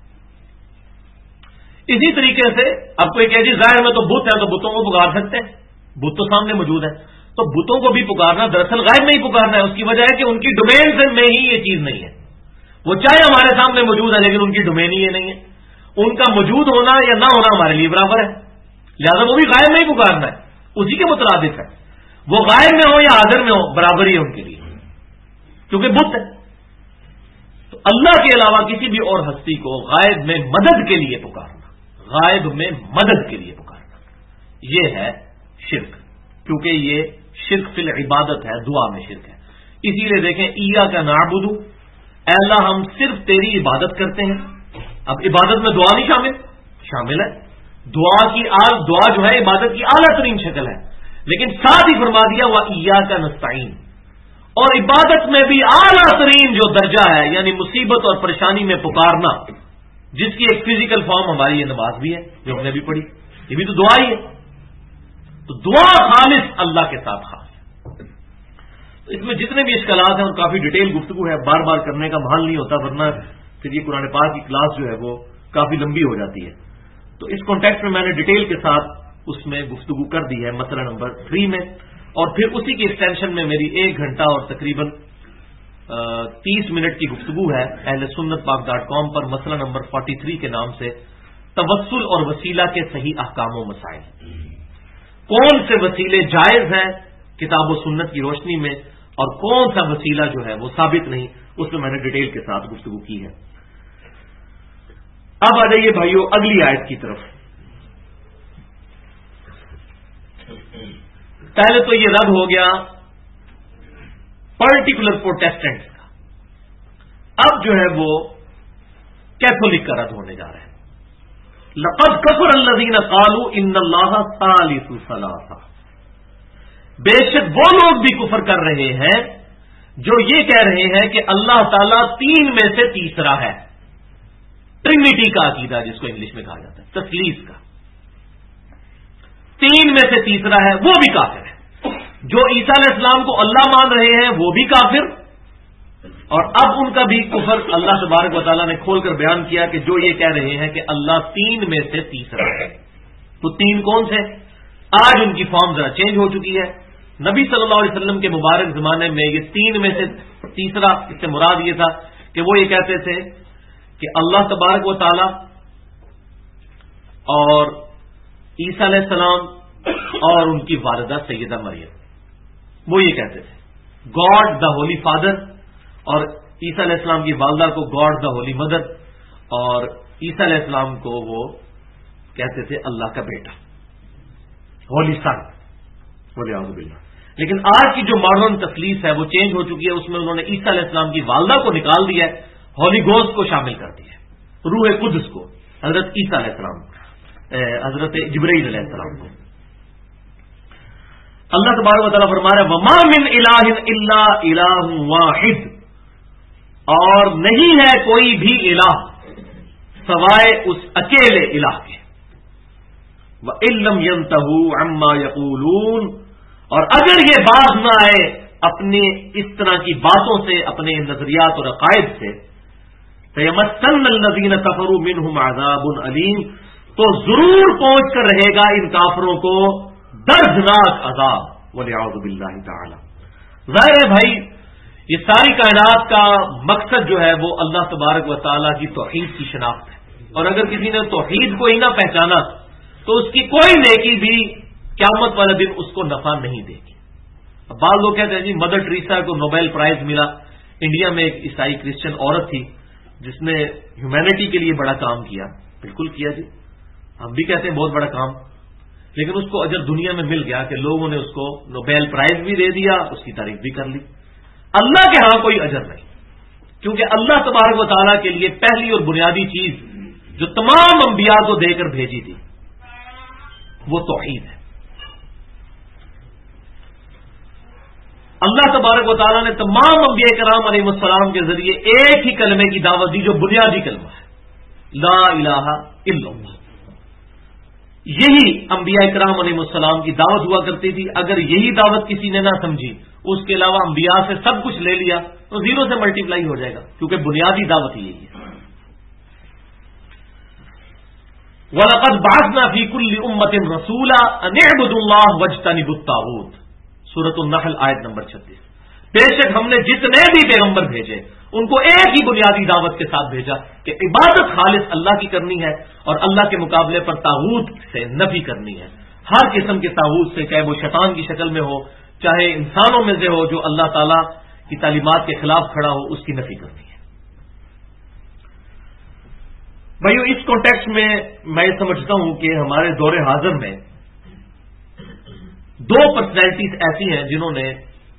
اسی طریقے سے اب کوئی کہ جی ظاہر میں تو بت ہے تو بتوں کو پکار سکتے ہیں، بت تو سامنے موجود ہے، تو بتوں کو بھی پکارنا دراصل غائب میں ہی پکارنا ہے۔ اس کی وجہ ہے کہ ان کی ڈومین میں ہی یہ چیز نہیں ہے، وہ چاہے ہمارے سامنے موجود ہے لیکن ان کی ڈومین ہی یہ نہیں ہے، ان کا موجود ہونا یا نہ ہونا ہمارے لیے برابر ہے، لہذا وہ بھی غائب میں ہی پکارنا ہے، اسی کے مترادف ہے، وہ غائب میں ہو یا حاضر میں ہو برابر ہی ہے ان کے لیے، کیونکہ بت ہے۔ تو اللہ کے علاوہ کسی بھی اور ہستی کو غائب میں مدد کے لیے پکارنا، غائب میں مدد کے لیے پکارنا، یہ ہے شرک، کیونکہ یہ شرک فی العبادت ہے، دعا میں شرک ہے۔ اسی لیے دیکھیں ایاک نعبد، اے اللہ ہم صرف تیری عبادت کرتے ہیں۔ اب عبادت میں دعا نہیں شامل ہے، دعا جو ہے عبادت کی اعلیٰ ترین شکل ہے، لیکن ساتھ ہی فرما دیا وَإِيَّاكَ نَسْتَعِينُ، اور عبادت میں بھی اعلیٰ ترین جو درجہ ہے یعنی مصیبت اور پریشانی میں پکارنا، جس کی ایک فزیکل فارم ہماری یہ نماز بھی ہے جو ہم نے بھی پڑھی، یہ بھی تو دعا ہی ہے۔ تو دعا خالص اللہ کے ساتھ خاص ہے۔ تو اس میں جتنے بھی اشکالات ہیں اور کافی ڈیٹیل گفتگو ہے، بار بار کرنے کا محل نہیں ہوتا، ورنہ پھر یہ قرآن پاک کی کلاس جو ہے وہ کافی لمبی ہو جاتی ہے۔ تو اس کانٹیکسٹ میں میں نے ڈیٹیل کے ساتھ اس میں گفتگو کر دی ہے مسئلہ نمبر 3 میں، اور پھر اسی کی ایکسٹینشن میں میری 1 گھنٹہ اور تقریباً 30 منٹ کی گفتگو ہے اہل سنت پاک.com پر مسئلہ نمبر 43 کے نام سے توسل اور وسیلہ کے صحیح احکام و مسائل، کون سے وسیلے جائز ہیں کتاب و سنت کی روشنی میں اور کون سا وسیلہ جو ہے وہ ثابت نہیں، اس میں میں نے ڈیٹیل کے ساتھ گفتگو کی ہے۔ اب آ جائیے بھائیو اگلی آیت کی طرف۔ پہلے تو یہ رد ہو گیا پرٹیکولر پروٹیسٹنٹ کا، اب جو ہے وہ کیتھولک کا رد ہونے جا رہا ہے. لقد کفر الذین قالوا ان اللہ ثالث ثلاثہ، بے شک وہ لوگ بھی کفر کر رہے ہیں جو یہ کہہ رہے ہیں کہ اللہ تعالیٰ تین میں سے تیسرا ہے. ٹرینٹی کا عقیدہ جس کو انگلش میں کہا جاتا ہے، تثلیث کا، تین میں سے تیسرا ہے، وہ بھی کافر ہے. جو عیسیٰ علیہ السلام کو اللہ مان رہے ہیں وہ بھی کافر، اور اب ان کا بھی کفر اللہ تبارک و تعالیٰ نے کھول کر بیان کیا کہ جو یہ کہہ رہے ہیں کہ اللہ تین میں سے تیسرا ہے. تو تین کون سے؟ آج ان کی فارم ذرا چینج ہو چکی ہے. نبی صلی اللہ علیہ وسلم کے مبارک زمانے میں یہ تین میں سے تیسرا، اس سے مراد یہ تھا کہ وہ یہ کہتے تھے کہ اللہ تبارک و تعالیٰ اور عیسیٰ علیہ السلام اور ان کی والدہ سیدہ مریم، وہ یہ کہتے تھے گاڈ دا ہولی فادر، اور عیسیٰ علیہ السلام کی والدہ کو گاڈ دا ہولی مدر، اور عیسیٰ علیہ السلام کو وہ کہتے تھے اللہ کا بیٹا، ہولی سن، ولیعوذ باللہ. لیکن آج کی جو ماڈرن تثلیث ہے وہ چینج ہو چکی ہے. اس میں انہوں نے عیسیٰ علیہ السلام کی والدہ کو نکال دیا ہے، ہولی گوسٹ کو شامل کر دیا ہے، روح قدس کو، حضرت عیسیٰ علیہ السلام، حضرت جبرائیل علیہ السلام کو. اللہ تبارک و تعالیٰ فرما رہا ہے وما من الہ الا الہ واحد، اور نہیں ہے کوئی بھی الہ سوائے اس اکیلے الہ کے. وَإِن لَّمْ يَنْتَهُوا عَمَّا يَقُولُونَ، اور اگر یہ باز نہ آئے اپنے اس طرح کی باتوں سے، اپنے نظریات اور عقائد سے، فَيَمَسَّنَّ الَّذِينَ كَفَرُوا مِنْهُمْ عَذَابٌ أَلِيمٌ، تو ضرور پہنچ کر رہے گا ان کافروں کو دردناک عذاب. وَلِعَوْذُ بِاللَّهِ تَعَالَى. ظاہر ہے بھائی یہ ساری کائنات کا مقصد جو ہے وہ اللہ تبارک و تعالیٰ کی توحید کی شناخت ہے، اور اگر کسی نے توحید کو ہی نہ پہچانا تو اس کی کوئی نیکی بھی قیامت والے دن اس کو نفع نہیں دے گی. اب بعض لوگ کہتے ہیں جی مدر ٹریسا کو نوبیل پرائز ملا. انڈیا میں ایک عیسائی کرسچن عورت تھی جس نے ہیومینٹی کے لیے بڑا کام کیا. بالکل کیا جی، ہم بھی کہتے ہیں بہت بڑا کام، لیکن اس کو اجر دنیا میں مل گیا کہ لوگوں نے اس کو نوبیل پرائز بھی دے دیا، اس کی تعریف بھی کر لی. اللہ کے ہاں کوئی اجر نہیں، کیونکہ اللہ تبارک و تعالیٰ کے لیے پہلی اور بنیادی چیز جو تمام انبیاء کو دے کر بھیجی تھی وہ توحید ہے. اللہ تبارک و تعالیٰ نے تمام انبیاء کرام علیہ السلام کے ذریعے ایک ہی کلمے کی دعوت دی جو بنیادی کلمہ ہے، لا الہ الا اللہ. یہی انبیاء کرام علیہ السلام کی دعوت ہوا کرتی تھی. اگر یہی دعوت کسی نے نہ سمجھی، اس کے علاوہ انبیاء سے سب کچھ لے لیا، تو زیرو سے ملٹیپلائی ہو جائے گا، کیونکہ بنیادی دعوت ہی یہی ہے. وَلَقَدْ بَعَثْنَا فِي كُلِّ أُمَّةٍ رَسُولًا أَنِ اعْبُدُوا اللَّهَ وَاجْتَنِبُوا الطَّاغُوتَ، سورۃ النحل آیت نمبر 36. بے شک ہم نے جتنے بھی پیغمبر بھیجے ان کو ایک ہی بنیادی دعوت کے ساتھ بھیجا کہ عبادت خالص اللہ کی کرنی ہے، اور اللہ کے مقابلے پر طاغوت سے نفی کرنی ہے. ہر قسم کے طاغوت سے، چاہے وہ شیطان کی شکل میں ہو، چاہے انسانوں میں سے ہو جو اللہ تعالیٰ کی تعلیمات کے خلاف کھڑا ہو، اس کی نفی کرنی ہے. بھائیو اس کانٹیکسٹ میں میں یہ سمجھتا ہوں کہ ہمارے دور حاضر میں دو پرسنالٹیز ایسی ہیں جنہوں نے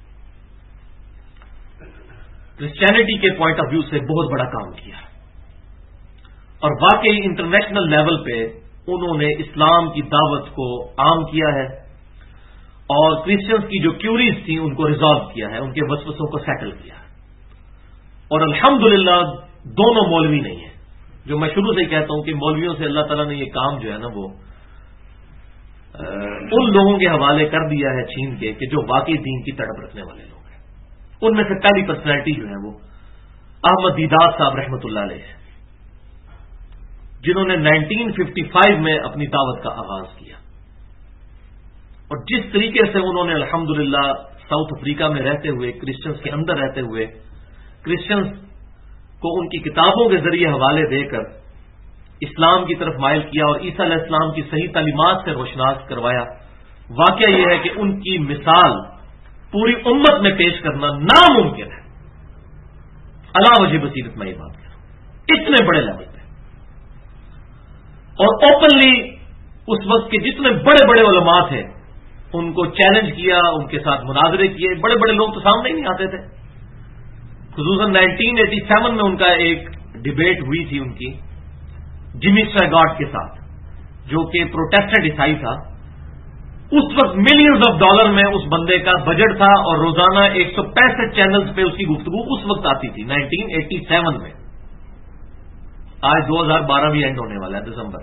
کرسچینٹی کے پوائنٹ آف ویو سے بہت بڑا کام کیا، اور واقعی انٹرنیشنل لیول پہ انہوں نے اسلام کی دعوت کو عام کیا ہے، اور کرسچنز کی جو کیوریز تھیں ان کو ریزالو کیا ہے، ان کے وسوسوں کو سیٹل کیا ہے. اور الحمدللہ دونوں مولوی نہیں ہیں. جو میں شروع سے ہی کہتا ہوں کہ مولویوں سے اللہ تعالیٰ نے یہ کام جو ہے نا وہ ان لوگوں کے حوالے کر دیا ہے چھین کے کہ جو واقعی دین کی تڑپ رکھنے والے لوگ ہیں. ان میں سے پہلی پرسنالٹی جو ہے وہ احمد دیدات صاحب رحمۃ اللہ علیہ ہے، جنہوں نے 1955 میں اپنی دعوت کا آغاز کیا. اور جس طریقے سے انہوں نے الحمدللہ ساؤتھ افریقہ میں رہتے ہوئے، کرسچنز کے اندر رہتے ہوئے، کرسچنز کو ان کی کتابوں کے ذریعے حوالے دے کر اسلام کی طرف مائل کیا اور عیسیٰ علیہ السلام کی صحیح تعلیمات سے روشناس کروایا. واقعہ یہ ہے کہ ان کی مثال پوری امت میں پیش کرنا ناممکن ہے. علا وجہ بصیرت میں یہ بات کر رہا ہوں، اتنے بڑے لیول پہ. اور اوپنلی اس وقت کے جتنے بڑے بڑے علماء تھے ان کو چیلنج کیا، ان کے ساتھ مناظرے کیے. بڑے بڑے لوگ تو سامنے ہی نہیں آتے تھے. خصوصاً 1987 میں ان کا ایک ڈبیٹ ہوئی تھی ان کی جمی سویگاٹ کے ساتھ، جو کہ پروٹیسٹنٹ عیسائی تھا. اس وقت ملینز آف ڈالر میں اس بندے کا بجٹ تھا اور روزانہ 165 چینلز پہ اس کی گفتگو اس وقت آتی تھی 1987 میں. آج 2012 بھی اینڈ ہونے والا ہے دسمبر.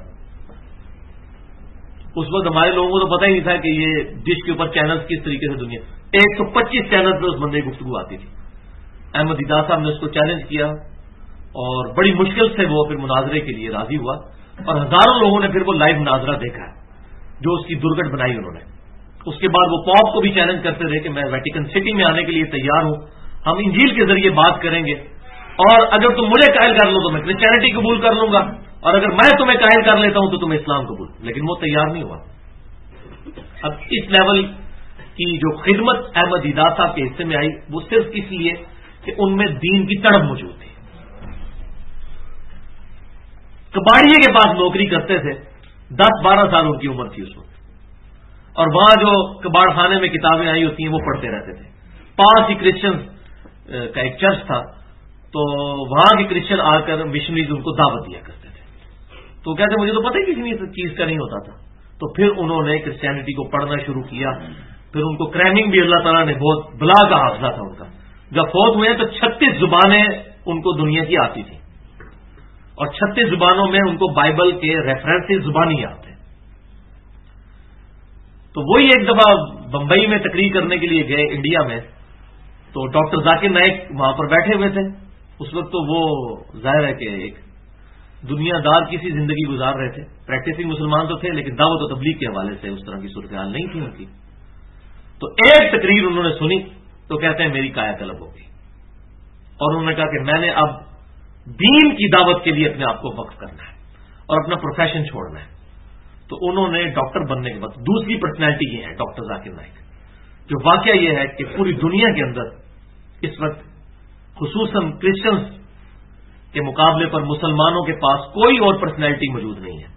اس وقت ہمارے لوگوں کو تو پتہ ہی نہیں تھا کہ یہ ڈش کے اوپر چینلز کس طریقے سے دنیا 125 چینل پہ اس بندے کی گفتگو آتی تھی. احمد دیدار صاحب نے اس کو چیلنج کیا اور بڑی مشکل سے وہ پھر مناظرے کے لیے راضی ہوا اور ہزاروں لوگوں نے پھر وہ لائیو مناظرہ دیکھا ہے جو اس کی درگٹ بنائی انہوں نے. اس کے بعد وہ پاپ کو بھی چیلنج کرتے رہے کہ میں ویٹیکن سٹی میں آنے کے لیے تیار ہوں، ہم انجیل کے ذریعے بات کریں گے اور اگر تم مجھے قائل کر لو تو میں کرسچینٹی قبول کر لوں گا اور اگر میں تمہیں قائل کر لیتا ہوں تو تمہیں اسلام قبول. لیکن وہ تیار نہیں ہوا. اب اس لیول کی جو خدمت احمد دیدار صاحب کے حصے میں آئی وہ صرف اس لیے کہ ان میں دین کی تڑپ موجود تھی. کباڑیے کے پاس نوکری کرتے تھے، 10-12 سال ان کی عمر تھی اس وقت، اور وہاں جو کباڑ خانے میں کتابیں آئی ہوتی ہیں وہ پڑھتے رہتے تھے. پاس ہی کرسچن کا ایک چرچ تھا، تو وہاں کے کرسچن آ کر مشنریز ان کو دعوت دیا کرتے تھے. تو کہتے مجھے تو پتہ ہی کسی چیز کا نہیں ہوتا تھا. تو پھر انہوں نے کرسچینٹی کو پڑھنا شروع کیا. پھر ان کو کرائمنگ بھی اللہ تعالیٰ نے بہت بلا کا حافظہ تھا ان کا. جب فوت ہوئے تو 36 زبانیں ان کو دنیا کی آتی تھی اور 36 زبانوں میں ان کو بائبل کے ریفرنسز زبانی یاد تھے. تو وہی ایک دفعہ بمبئی میں تقریر کرنے کے لیے گئے انڈیا میں، تو ڈاکٹر ذاکر نائک وہاں پر بیٹھے ہوئے تھے. اس وقت تو وہ ظاہر ہے کہ ایک دنیا دار کی سی زندگی گزار رہے تھے. پریکٹسنگ مسلمان تو تھے لیکن دعوت و تبلیغ کے حوالے سے اس طرح کی صورتحال نہیں تھی ان کی. تو ایک تقریر انہوں نے سنی تو کہتے ہیں میری کایا طلب ہو گئی اور انہوں نے کہا کہ میں نے اب دین کی دعوت کے لیے اپنے آپ کو وقف کرنا ہے اور اپنا پروفیشن چھوڑنا ہے. تو انہوں نے ڈاکٹر بننے کے بعد دوسری پرسنالٹی یہ ہے ڈاکٹر ذاکر نائک. جو واقعہ یہ ہے کہ پوری دنیا کے اندر اس وقت خصوصاً کرسچنز کے مقابلے پر مسلمانوں کے پاس کوئی اور پرسنالٹی موجود نہیں ہے.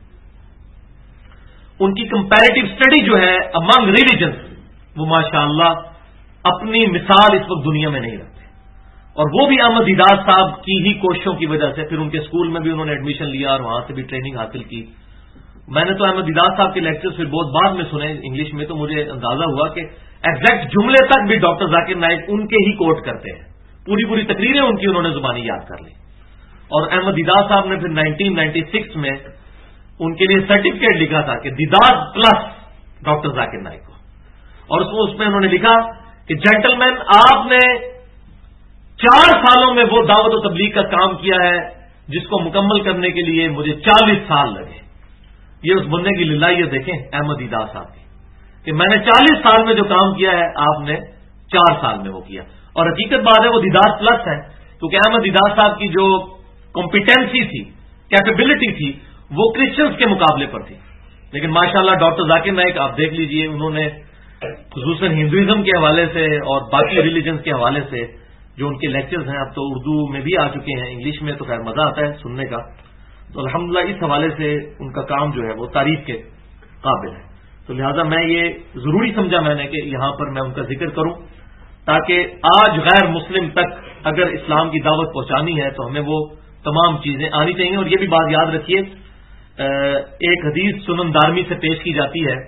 ان کی کمپیریٹو اسٹڈی جو ہے امنگ ریلیجنز وہ ماشاءاللہ اپنی مثال اس وقت دنیا میں نہیں رکھتے. اور وہ بھی احمد دیدار صاحب کی ہی کوششوں کی وجہ سے پھر ان کے اسکول میں بھی انہوں نے ایڈمیشن لیا اور وہاں سے بھی ٹریننگ حاصل کی. میں نے تو احمد دیدار صاحب کے لیکچرز پھر بہت بعد میں سنے انگلش میں، تو مجھے اندازہ ہوا کہ ایگزیکٹ جملے تک بھی ڈاکٹر ذاکر نائک ان کے ہی کوٹ کرتے ہیں. پوری تقریریں ان کی انہوں نے زبانی یاد کر لی. اور احمد دیدار صاحب نے پھر 1996 میں ان کے لیے سرٹیفکیٹ لکھا تھا کہ دیدار پلس ڈاکٹر ذاکر نائک کو. اور اس میں انہوں نے لکھا کہ جینٹلمین آپ نے 4 سالوں میں وہ دعوت و تبلیغ کا کام کیا ہے جس کو مکمل کرنے کے لیے مجھے 40 سال لگے. یہ اس بندے کی للائیت دیکھیں احمد دیدار صاحب کی کہ میں نے 40 سال میں جو کام کیا ہے آپ نے 4 سال میں وہ کیا. اور حقیقت بات ہے وہ دیدار پلس ہے کیونکہ احمد دیدار صاحب کی جو کمپیٹنسی تھی، کیپیبلٹی تھی، وہ کرسچنز کے مقابلے پر تھی. لیکن ماشاءاللہ ڈاکٹر ذاکر نائک آپ دیکھ لیجئے انہوں نے خصوصاً ہندوازم کے حوالے سے اور باقی ریلیجنز کے حوالے سے جو ان کے لیکچرز ہیں اب تو اردو میں بھی آ چکے ہیں، انگلش میں تو خیر مزہ آتا ہے سننے کا. تو الحمدللہ اس حوالے سے ان کا کام جو ہے وہ تعریف کے قابل ہے. تو لہذا میں یہ ضروری سمجھا میں نے کہ یہاں پر میں ان کا ذکر کروں تاکہ آج غیر مسلم تک اگر اسلام کی دعوت پہنچانی ہے تو ہمیں وہ تمام چیزیں آنی چاہیے. اور یہ بھی بات یاد رکھیے، ایک حدیث سنن دارمی سے پیش کی جاتی ہے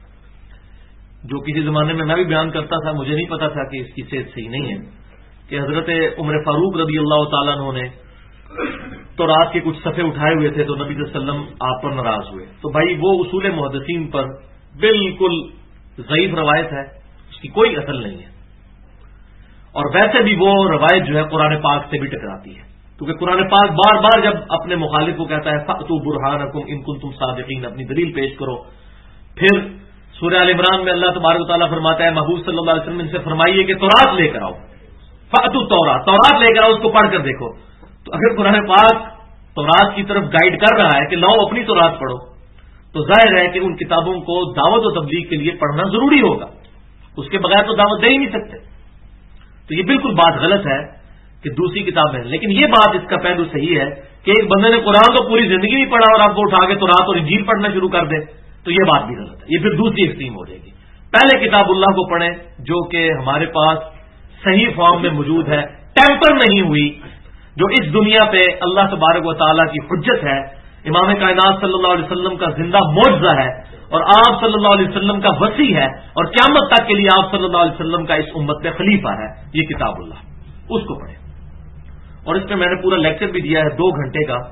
جو کسی زمانے میں بھی بیان کرتا تھا، مجھے نہیں پتا تھا کہ اس کی صحت صحیح نہیں ہے، کہ حضرت عمر فاروق رضی اللہ تعالیٰ عنہ نے تو رات کے کچھ صفحے اٹھائے ہوئے تھے تو نبی صلی اللہ علیہ وسلم آپ پر ناراض ہوئے. تو بھائی وہ اصول محدثین پر بالکل ضعیف روایت ہے، اس کی کوئی اصل نہیں ہے. اور ویسے بھی وہ روایت جو ہے قرآن پاک سے بھی ٹکراتی ہے کیونکہ قرآن پاک بار بار جب اپنے مخالف کو کہتا ہے فَأْتُوا بُرْهَانَكُمْ إِن كُنتُمْ صَادِقِينَ، اپنی دلیل پیش کرو. پھر سورہ آل عمران میں اللہ تبارک و تعالیٰ فرماتا ہے محبوب صلی اللہ علیہ وسلم ان سے فرمائیے کہ تورات لے کر آؤ، فَأْتُوا التَّوْرَاةَ، تورات لے کر آؤ، اس کو پڑھ کر دیکھو. تو اگر قرآن پاک تورات کی طرف گائیڈ کر رہا ہے کہ لاؤ اپنی تورات پڑھو، تو ظاہر ہے کہ ان کتابوں کو دعوت و تبلیغ کے لیے پڑھنا ضروری ہوگا، اس کے بغیر تو دعوت دے ہی نہیں سکتے. تو یہ بالکل بات غلط ہے کہ دوسری کتابیں. لیکن یہ بات اس کا پہلو صحیح ہے کہ ایک بندے نے قرآن تو پوری زندگی نہیں پڑھا اور آپ کو اٹھا کے تورات اور انجیل پڑھنا شروع کر دے تو یہ بات بھی غلط ہے. یہ پھر دوسری ایکسٹریم ہو جائے گی. پہلے کتاب اللہ کو پڑھیں جو کہ ہمارے پاس صحیح فارم میں موجود ہے، ٹیمپر نہیں ہوئی، جو اس دنیا پہ اللہ تبارک و تعالیٰ کی حجت ہے، امام کائنات صلی اللہ علیہ وسلم کا زندہ معجزہ ہے، اور آپ صلی اللہ علیہ وسلم کا وصی ہے، اور قیامت تک کے لیے آپ صلی اللہ علیہ وسلم کا اس امت پہ خلیفہ ہے، یہ کتاب اللہ، اس کو پڑھیں۔ اور اس میں میں نے پورا لیکچر بھی دیا ہے 2 گھنٹے کا،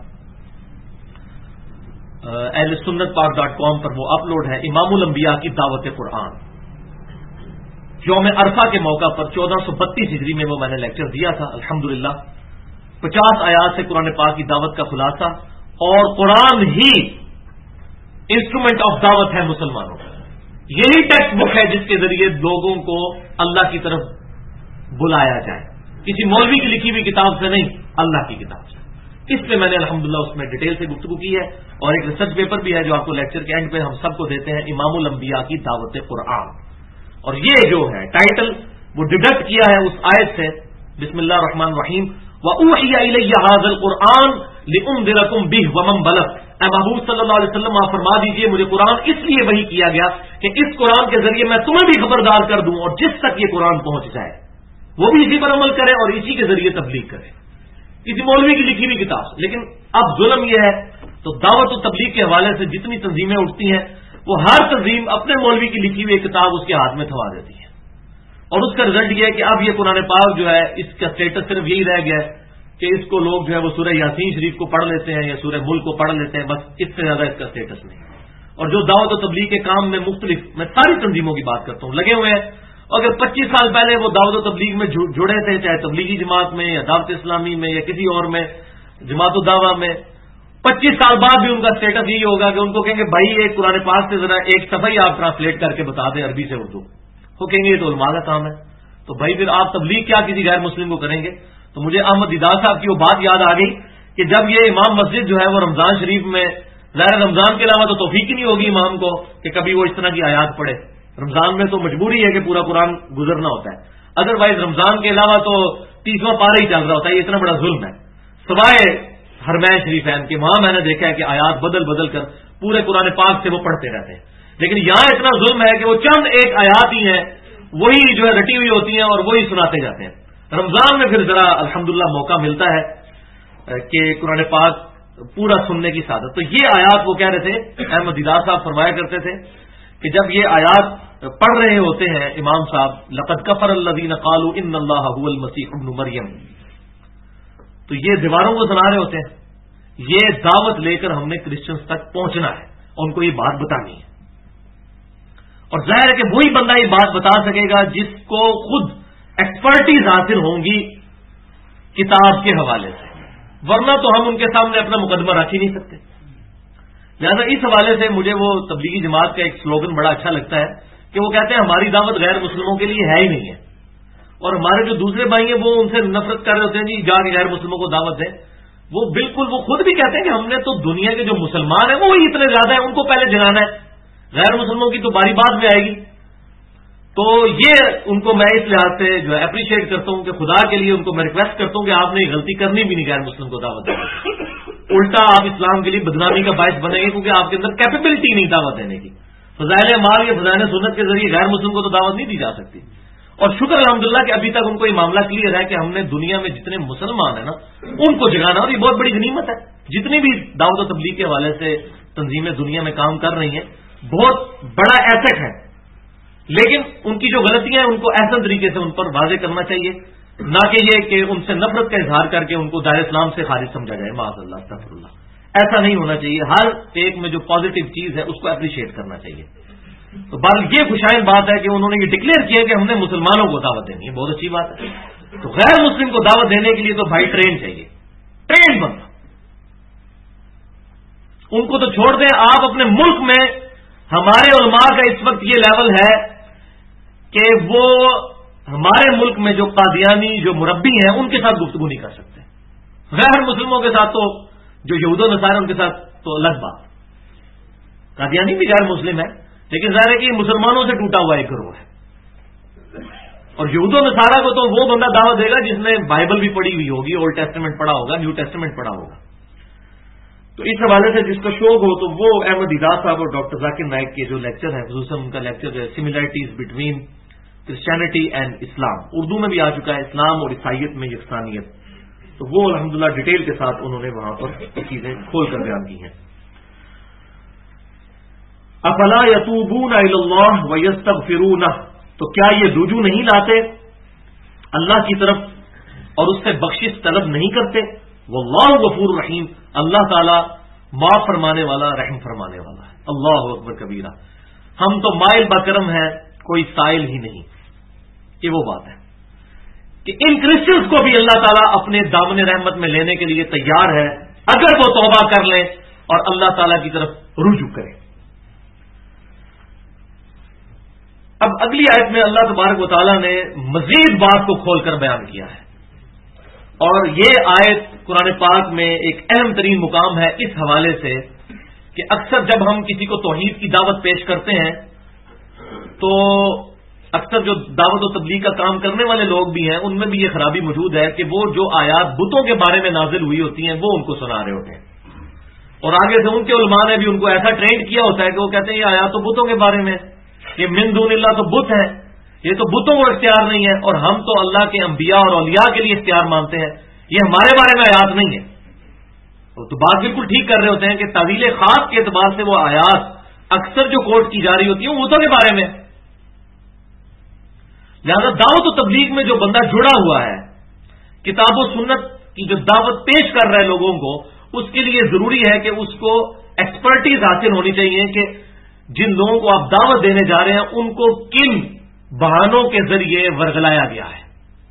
ahlsunnatpark.com پر وہ اپلوڈ ہے، امام الانبیاء کی دعوت قرآن۔ یوم عرفہ کے موقع پر 1432 ہجری میں وہ میں نے لیکچر دیا تھا، الحمدللہ 50 آیات سے قرآن پاک کی دعوت کا خلاصہ، اور قرآن ہی انسٹرومنٹ آف دعوت ہے مسلمانوں کا، یہی ٹیکسٹ بک ہے جس کے ذریعے لوگوں کو اللہ کی طرف بلایا جائے، کسی مولوی کی لکھی ہوئی کتاب سے نہیں، اللہ کی کتاب سے۔ اس پہ میں نے الحمدللہ اس میں ڈیٹیل سے گفتگو کی ہے، اور ایک ریسرچ پیپر بھی ہے جو آپ کو لیکچر کے اینڈ پہ ہم سب کو دیتے ہیں، امام الانبیاء کی دعوت قرآن۔ اور یہ جو ہے ٹائٹل وہ ڈیڈکٹ کیا ہے اس آیت سے، بسم اللہ الرحمن الرحیم، وَأُوحِيَ إِلَيَّ هَذَا الْقُرْآنُ لِأُنذِرَكُم بِهِ وَمَن بَلَغَ۔ اے محبوب صلی اللہ علیہ وسلم آپ فرما دیجئے مجھے قرآن اس لیے وحی کیا گیا کہ اس قرآن کے ذریعے میں تمہیں بھی خبردار کر دوں، اور جس تک یہ قرآن پہنچ جائے وہ بھی اسی پر عمل کرے اور اسی کے ذریعے تبلیغ کرے، کسی مولوی کی لکھی ہوئی کتاب سے۔ لیکن اب ظلم یہ ہے، تو دعوت و تبلیغ کے حوالے سے جتنی تنظیمیں اٹھتی ہیں وہ ہر تنظیم اپنے مولوی کی لکھی ہوئی کتاب اس کے ہاتھ میں تھما دیتی ہے، اور اس کا رزلٹ یہ ہے کہ اب یہ قرآن پاک جو ہے اس کا اسٹیٹس صرف یہی رہ گیا ہے کہ اس کو لوگ جو ہے وہ سورہ یاسین شریف کو پڑھ لیتے ہیں یا سورہ ملک کو پڑھ لیتے ہیں، بس اس سے زیادہ اس کا اسٹیٹس نہیں۔ اور جو دعوت و تبلیغ کے کام میں مختلف، میں ساری تنظیموں کی بات کرتا ہوں، لگے ہوئے ہیں، اگر 25 سال پہلے وہ دعوت و تبلیغ میں جڑے تھے، چاہے تبلیغی جماعت میں یا دعوت اسلامی میں یا کسی اور میں، جماعت الدعوہ میں، 25 سال بعد بھی ان کا اسٹیٹس یہی ہوگا کہ ان کو کہیں گے بھائی ایک قرآن پاک سے ذرا ایک صفحہ ہی آپ ٹرانسلیٹ کر کے بتا دیں عربی سے اردو، وہ کہیں گے یہ تو علماء کا کام ہے۔ تو بھائی پھر آپ تبلیغ کیا کسی غیر مسلم کو کریں گے؟ تو مجھے احمد دیدار صاحب کی وہ بات یاد آ گئی کہ جب یہ امام مسجد جو ہے وہ رمضان شریف میں، ظاہر رمضان کے علاوہ تو توفیق ہی نہیں ہوگی امام کو کہ کبھی وہ اس طرح کی آیات پڑھے، رمضان میں تو مجبوری ہے کہ پورا قرآن گزرنا ہوتا ہے، ادروائز رمضان کے علاوہ تو 30واں پارہ ہی چل رہا ہوتا ہے، یہ اتنا بڑا ظلم ہے۔ سوائے حرمین شریفین کے، وہاں میں نے دیکھا ہے کہ آیات بدل بدل کر پورے قرآن پاک سے وہ پڑھتے رہتے ہیں، لیکن یہاں اتنا ظلم ہے کہ وہ چند ایک آیات ہی ہیں، وہی جو ہے رٹی ہوئی ہوتی ہیں اور وہی سناتے جاتے ہیں۔ رمضان میں پھر ذرا الحمدللہ موقع ملتا ہے کہ قرآن پاک پورا سننے کی سعادت۔ تو یہ آیات وہ کہہ رہے تھے، احمد دیدار صاحب فرمایا کرتے تھے کہ جب یہ آیات پڑھ رہے ہوتے ہیں امام صاحب، لقد کفر الذین قالوا ان اللہ هو المسیح ابن مریم، تو یہ دیواروں کو سنا رہے ہوتے ہیں، یہ دعوت لے کر ہم نے کرسچنز تک پہنچنا ہے، ان کو یہ بات بتانی ہے، اور ظاہر ہے کہ وہی بندہ یہ بات بتا سکے گا جس کو خود ایکسپرٹیز حاصل ہوں گی کتاب کے حوالے سے، ورنہ تو ہم ان کے سامنے اپنا مقدمہ رکھ ہی نہیں سکتے۔ لہذا اس حوالے سے مجھے وہ تبلیغی جماعت کا ایک سلوگن بڑا اچھا لگتا ہے کہ وہ کہتے ہیں ہماری دعوت غیر مسلموں کے لیے ہے ہی نہیں ہے، اور ہمارے جو دوسرے بھائی ہیں وہ ان سے نفرت کر رہے ہوتے ہیں جی جا کے غیر مسلموں کو دعوت دیں، وہ بالکل وہ خود بھی کہتے ہیں کہ ہم نے تو دنیا کے جو مسلمان ہیں وہ اتنے زیادہ ہیں، ان کو پہلے جگانا ہے، غیر مسلموں کی تو باری بعد میں آئے گی۔ تو یہ ان کو میں اس لحاظ سے جو ہے اپریشیٹ کرتا ہوں کہ خدا کے لیے ان کو میں ریکویسٹ کرتا ہوں کہ آپ نے یہ غلطی کرنی بھی نہیں غیر مسلم کو دعوت دینے، الٹا آپ اسلام کے لیے بدنامی کا باعث بنیں گے کیونکہ آپ کے اندر کیپیبلٹی نہیں دعوت دینے کی۔ فضائل اعمال یا فضائل سنت کے ذریعے غیر مسلم کو تو دعوت نہیں دی جا سکتی، اور شکر الحمدللہ کہ ابھی تک ان کو یہ معاملہ کلیئر ہے کہ ہم نے دنیا میں جتنے مسلمان ہیں نا ان کو جگانا، اور یہ بہت بڑی غنیمت ہے۔ جتنی بھی دعوت و تبلیغ کے حوالے سے تنظیمیں دنیا میں کام کر رہی ہیں بہت بڑا ایسٹ ہے، لیکن ان کی جو غلطیاں ہیں ان کو احسن طریقے سے ان پر واضح کرنا چاہیے، نہ کہ یہ کہ ان سے نفرت کا اظہار کر کے ان کو دائرہ اسلام سے خارج سمجھا جائے، معاذ اللہ استغفر اللہ، ایسا نہیں ہونا چاہیے۔ ہر ایک میں جو پازیٹو چیز ہے اس کو اپریشیٹ کرنا چاہیے۔ تو بہرحال یہ خوشائن بات ہے کہ انہوں نے یہ ڈکلیئر کیا کہ ہم نے مسلمانوں کو دعوت دینی ہے، بہت اچھی بات ہے۔ تو غیر مسلم کو دعوت دینے کے لیے تو بھائی ٹرین چاہیے، ٹرین بننا، ان کو تو چھوڑ دیں۔ آپ اپنے ملک میں ہمارے علماء کا اس وقت یہ لیول ہے کہ وہ ہمارے ملک میں جو قادیانی جو مربی ہیں ان کے ساتھ گفتگو نہیں کر سکتے، غیر مسلموں کے ساتھ تو جو یہود و نصارہ ان کے ساتھ تو الگ بات، قادیانی بھی غیر مسلم ہے لیکن ظاہر ہے کہ یہ مسلمانوں سے ٹوٹا ہوا ایک گروہ ہے، اور یہود و نصارہ کو تو وہ بندہ دعوت دے گا جس نے بائبل بھی پڑھی ہوئی ہوگی، اولڈ ٹیسٹمنٹ پڑھا ہوگا، نیو ٹیسٹمنٹ پڑھا ہوگا۔ تو اس حوالے سے جس کا شوق ہو تو وہ احمد دیدار صاحب اور ڈاکٹر ذاکر نائک کے جو لیکچر ہیں، خصوصاً ان کا لیکچر جو ہے similarities between Christianity and Islam, Urdu میں بھی آ چکا ہے، اسلام اور عیسائیت میں یکسانیت، تو وہ الحمدللہ ڈیٹیل کے ساتھ انہوں نے وہاں پر چیزیں کھول کر بیان کی ہیں. افلا یتوبون الی اللہ ویستغفرونہ، تو کیا یہ رجوع نہیں لاتے اللہ کی طرف اور اس سے بخشش طلب نہیں کرتے؟ واللہ غفور رحیم، اللہ تعالی معاف فرمانے والا، رحم فرمانے والا ہے. اللہ اکبر کبیرہ. ہم تو مائل بکرم ہیں، کوئی سائل ہی نہیں. یہ وہ بات ہے کہ ان کرسچنز کو بھی اللہ تعالیٰ اپنے دامن رحمت میں لینے کے لیے تیار ہے اگر وہ توبہ کر لیں اور اللہ تعالیٰ کی طرف رجوع کریں. اب اگلی آیت میں اللہ تبارک و تعالیٰ نے مزید بات کو کھول کر بیان کیا ہے، اور یہ آیت قرآن پاک میں ایک اہم ترین مقام ہے اس حوالے سے کہ اکثر جب ہم کسی کو توحید کی دعوت پیش کرتے ہیں تو اکثر جو دعوت و تبلیغ کا کام کرنے والے لوگ بھی ہیں ان میں بھی یہ خرابی موجود ہے کہ وہ جو آیات بتوں کے بارے میں نازل ہوئی ہوتی ہیں وہ ان کو سنا رہے ہوتے ہیں، اور آگے سے ان کے علماء نے بھی ان کو ایسا ٹرینڈ کیا ہوتا ہے کہ وہ کہتے ہیں یہ آیات تو بتوں کے بارے میں، یہ من دون اللہ تو بت ہے، یہ تو بتوں کو اختیار نہیں ہے، اور ہم تو اللہ کے انبیاء اور اولیاء کے لیے اختیار مانتے ہیں، یہ ہمارے بارے میں آیات نہیں ہے. تو بات بالکل ٹھیک کر رہے ہوتے ہیں کہ تعویل خاص کے اعتبار سے وہ آیات اکثر جو کوٹ کی جا رہی ہوتی ہیں وہ بتوں کے بارے میں. لہذا دعوت و تبلیغ میں جو بندہ جڑا ہوا ہے، کتاب و سنت کی جو دعوت پیش کر رہے لوگوں کو، اس کے لیے ضروری ہے کہ اس کو ایکسپرٹیز حاصل ہونی چاہیے کہ جن لوگوں کو آپ دعوت دینے جا رہے ہیں ان کو کن بہانوں کے ذریعے ورگلایا گیا ہے.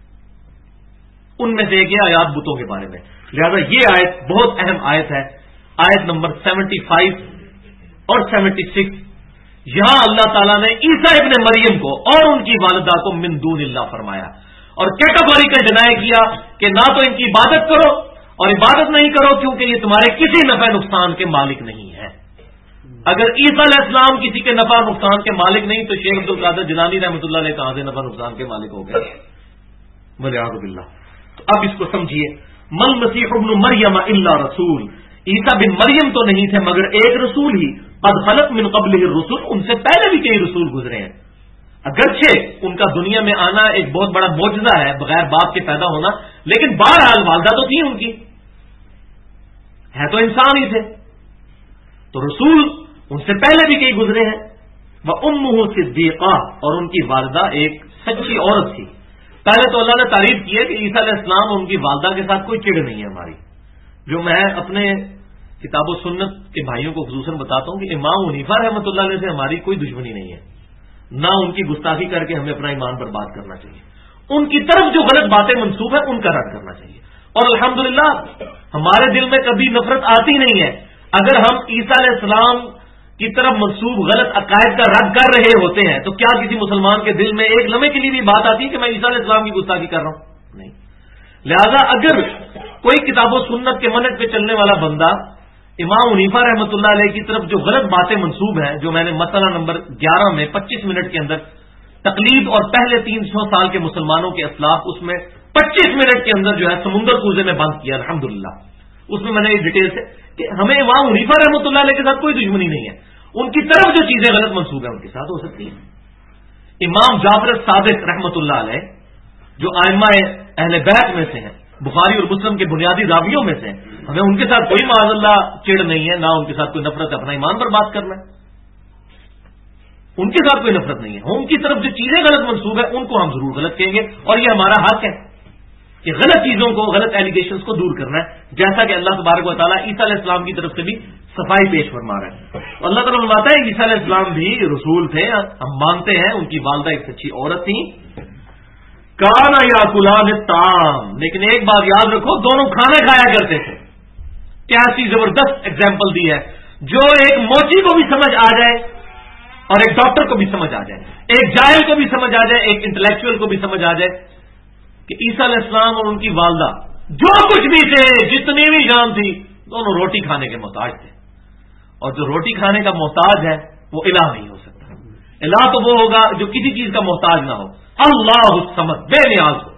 ان میں سے ایک یہ آیات بتوں کے بارے میں. لہذا یہ آیت بہت اہم آیت ہے، آیت نمبر 75 اور 76. یہاں اللہ تعالیٰ نے عیسیٰ ابن مریم کو اور ان کی والدہ کو من دون اللہ فرمایا اور کیٹیگوریکل ڈینائی کیا کہ نہ تو ان کی عبادت کرو اور عبادت نہیں کرو کیونکہ یہ تمہارے کسی نفع نقصان کے مالک نہیں ہے. اگر عیسیٰ علیہ السلام کسی کے نفع نقصان کے مالک نہیں تو شیخ عبد القادر جیلانی رحمۃ اللہ علیہ کہاں سے نفع نقصان کے مالک ہو گئے؟ ولیعاذ باللہ. تو اب اس کو سمجھیے، مل مسیح ابن مریم الا رسول، عیسیٰ بن مریم تو نہیں تھے مگر ایک رسول ہی، قد خلت من قبلہ الرسل، ان سے پہلے بھی کئی رسول گزرے ہیں. اگرچہ ان کا دنیا میں آنا ایک بہت بڑا معجزہ ہے بغیر باپ کے پیدا ہونا، لیکن بہرحال والدہ تو تھی ان کی، ہے تو انسان ہی تھے. تو رسول ان سے پہلے بھی کئی گزرے ہیں. وَأُمُّهُ صِدِّيقَةٌ، اور ان کی والدہ ایک سچی عورت تھی. پہلے تو اللہ نے تعریف کی ہے کہ عیسیٰ علیہ السلام اور ان کی والدہ کے ساتھ کوئی چڑ نہیں ہے ہماری، جو میں اپنے کتاب و سنت کے بھائیوں کو خصوصاً بتاتا ہوں کہ امام حنیفہ رحمۃ اللہ علیہ سے ہماری کوئی دشمنی نہیں ہے، نہ ان کی گستاخی کر کے ہمیں اپنا ایمان برباد کرنا چاہیے. ان کی طرف جو غلط باتیں منسوب ہیں ان کا رد کرنا چاہیے، اور الحمدللہ ہمارے دل میں کبھی نفرت آتی نہیں ہے. اگر ہم عیسیٰ علیہ السلام کی طرف منسوب غلط عقائد کا رد کر رہے ہوتے ہیں تو کیا کسی مسلمان کے دل میں ایک لمحے کے لیے بھی بات آتی ہے کہ میں عیسیٰ علیہ السلام کی گستاخی کر رہا ہوں؟ نہیں. لہذا اگر کوئی کتاب و سنت کے منہج پہ چلنے والا بندہ امام حنیفہ رحمۃ اللہ علیہ کی طرف جو غلط باتیں منسوب ہیں، جو میں نے مسئلہ نمبر 11 میں 25 منٹ کے اندر تقلید اور پہلے 300 سال کے مسلمانوں کے اسلاف، اس میں 25 منٹ کے اندر جو ہے سمندر کوزے میں بند کیا الحمدللہ. اس میں نے یہ ڈیٹیل سے کہ ہمیں امام حنیفہ رحمۃ اللہ علیہ کے ساتھ کوئی دشمنی نہیں ہے، ان کی طرف جو چیزیں غلط منسوب ہیں ان کے ساتھ ہو سکتی ہیں. امام جعفر صادق رحمۃ اللہ علیہ جو ائمہ اہل بیت میں سے ہیں، بخاری اور مسلم کے بنیادی راویوں میں سے ہیں، ہمیں ان کے ساتھ کوئی معاذ اللہ چڑ نہیں ہے، نہ ان کے ساتھ کوئی نفرت، اپنا ایمان برباد کرنا ہے، ان کے ساتھ کوئی نفرت نہیں ہے. ان کی طرف جو چیزیں غلط منسوب ہیں ان کو ہم ضرور غلط کہیں گے، اور یہ ہمارا حق ہے کہ غلط چیزوں کو، غلط ایلیگیشنز کو دور کرنا ہے، جیسا کہ اللہ تبارک و تعالیٰ عیسیٰ علیہ السلام کی طرف سے بھی صفائی پیش فرما رہے ہیں. اللہ تعالیٰ فرماتا ہے عیسیٰ علیہ السلام بھی رسول تھے، ہم مانتے ہیں ان کی والدہ ایک سچی عورت تھی. کانا یاکلان الطعام، لیکن ایک بات یاد رکھو، دونوں کھانے کھایا کرتے تھے. کیسی زبردست ایگزامپل دی ہے جو ایک موچی کو بھی سمجھ آ جائے اور ایک ڈاکٹر کو بھی سمجھ آ جائے، ایک جاہل کو بھی سمجھ آ جائے، ایک انٹلیکچوئل کو بھی سمجھ آ جائے کہ عیسیٰ علیہ السلام اور ان کی والدہ جو کچھ بھی تھے، جتنی بھی جان تھی، دونوں روٹی کھانے کے محتاج تھے. اور جو روٹی کھانے کا محتاج ہے وہ الہ نہیں ہو سکتا. الہ تو وہ ہوگا جو کسی چیز کا محتاج نہ ہو، اللہ الصمد، بے نیاز ہو.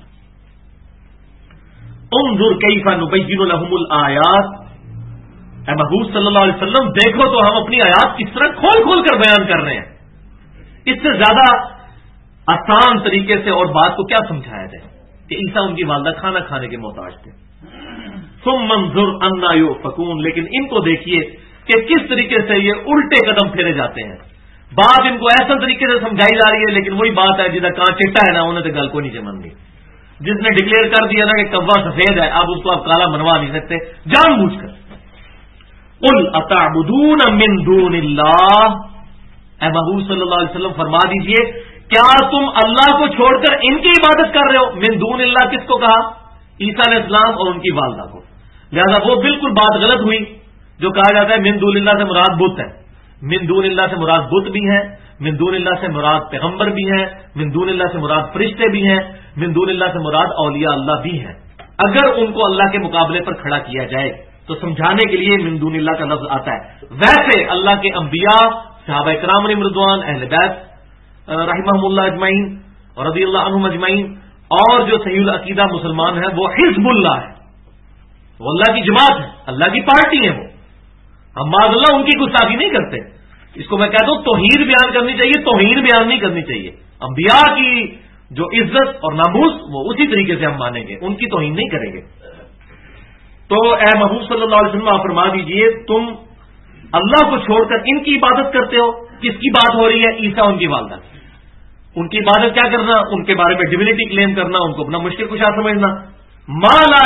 انظر کیف نبین لہم الآیات، اے محبوب صلی اللہ علیہ وسلم دیکھو تو ہم اپنی آیات کس طرح کھول کھول کر بیان کر رہے ہیں. اس سے زیادہ آسان طریقے سے اور بات کو کیا سمجھایا جائے. کہ عیسیٰ ان کی والدہ کھانا کھانے کے محتاج تھے. ثم منظر انا یؤفکون، لیکن ان کو دیکھیے کہ کس طریقے سے یہ الٹے قدم پھیرے جاتے ہیں. بات ان کو ایسا طریقے سے سمجھائی جا رہی ہے، لیکن وہی بات ہے جدھر کہاں چٹا ہے نا انہیں تو گل کو نہیں جمن دی. جس نے ڈکلیئر کر دیا نا کہ کوا سفید ہے، اب اس کو آپ کالا بنوا نہیں سکتے جان بوجھ کر. قل اتعبدون من دون اللہ، اے محبوب صلی اللہ علیہ وسلم فرما دیجئے کیا تم اللہ کو چھوڑ کر ان کی عبادت کر رہے ہو؟ من دون اللہ کس کو کہا؟ عیسیٰ علیہ السلام اور ان کی والدہ کو. لہذا وہ بالکل بات غلط ہوئی جو کہا جاتا ہے من دون اللہ سے مراد بت ہے. من دون اللہ سے مراد بت بھی ہیں، من دون اللہ سے مراد پیغمبر بھی ہیں، من دون اللہ سے مراد فرشتے بھی ہیں، من دون اللہ سے مراد اولیاء اللہ بھی ہیں. اگر ان کو اللہ کے مقابلے پر کھڑا کیا جائے تو سمجھانے کے لیے من دون اللہ کا لفظ آتا ہے. ویسے اللہ کے انبیاء، صحابہ کرام علیہم رضوان، اہل بیت رحمہم اللہ اجمعین اور رضی اللہ عنہم اجمعین، اور جو صحیح العقیدہ مسلمان ہیں وہ حزب اللہ ہے، وہ اللہ کی جماعت ہے، اللہ کی پارٹی ہے. وہ ہم معاذ اللہ ان کی گستاخی نہیں کرتے. اس کو میں کہتا ہوں توحید بیان کرنی چاہیے، توہین بیان نہیں کرنی چاہیے. انبیاء کی جو عزت اور ناموس وہ اسی طریقے سے ہم مانیں گے، ان کی توہین نہیں کریں گے. تو اے محبوب صلی اللہ علیہ وسلم آپ فرما دیجئے تم اللہ کو چھوڑ کر ان کی عبادت کرتے ہو. کس کی بات ہو رہی ہے؟ عیسیٰ ان کی والدہ کی. ان کی عبادت کیا کرنا؟ ان کے بارے میں ڈیوینٹی کلیم کرنا، ان کو اپنا مشکل کشا سمجھنا. ما لا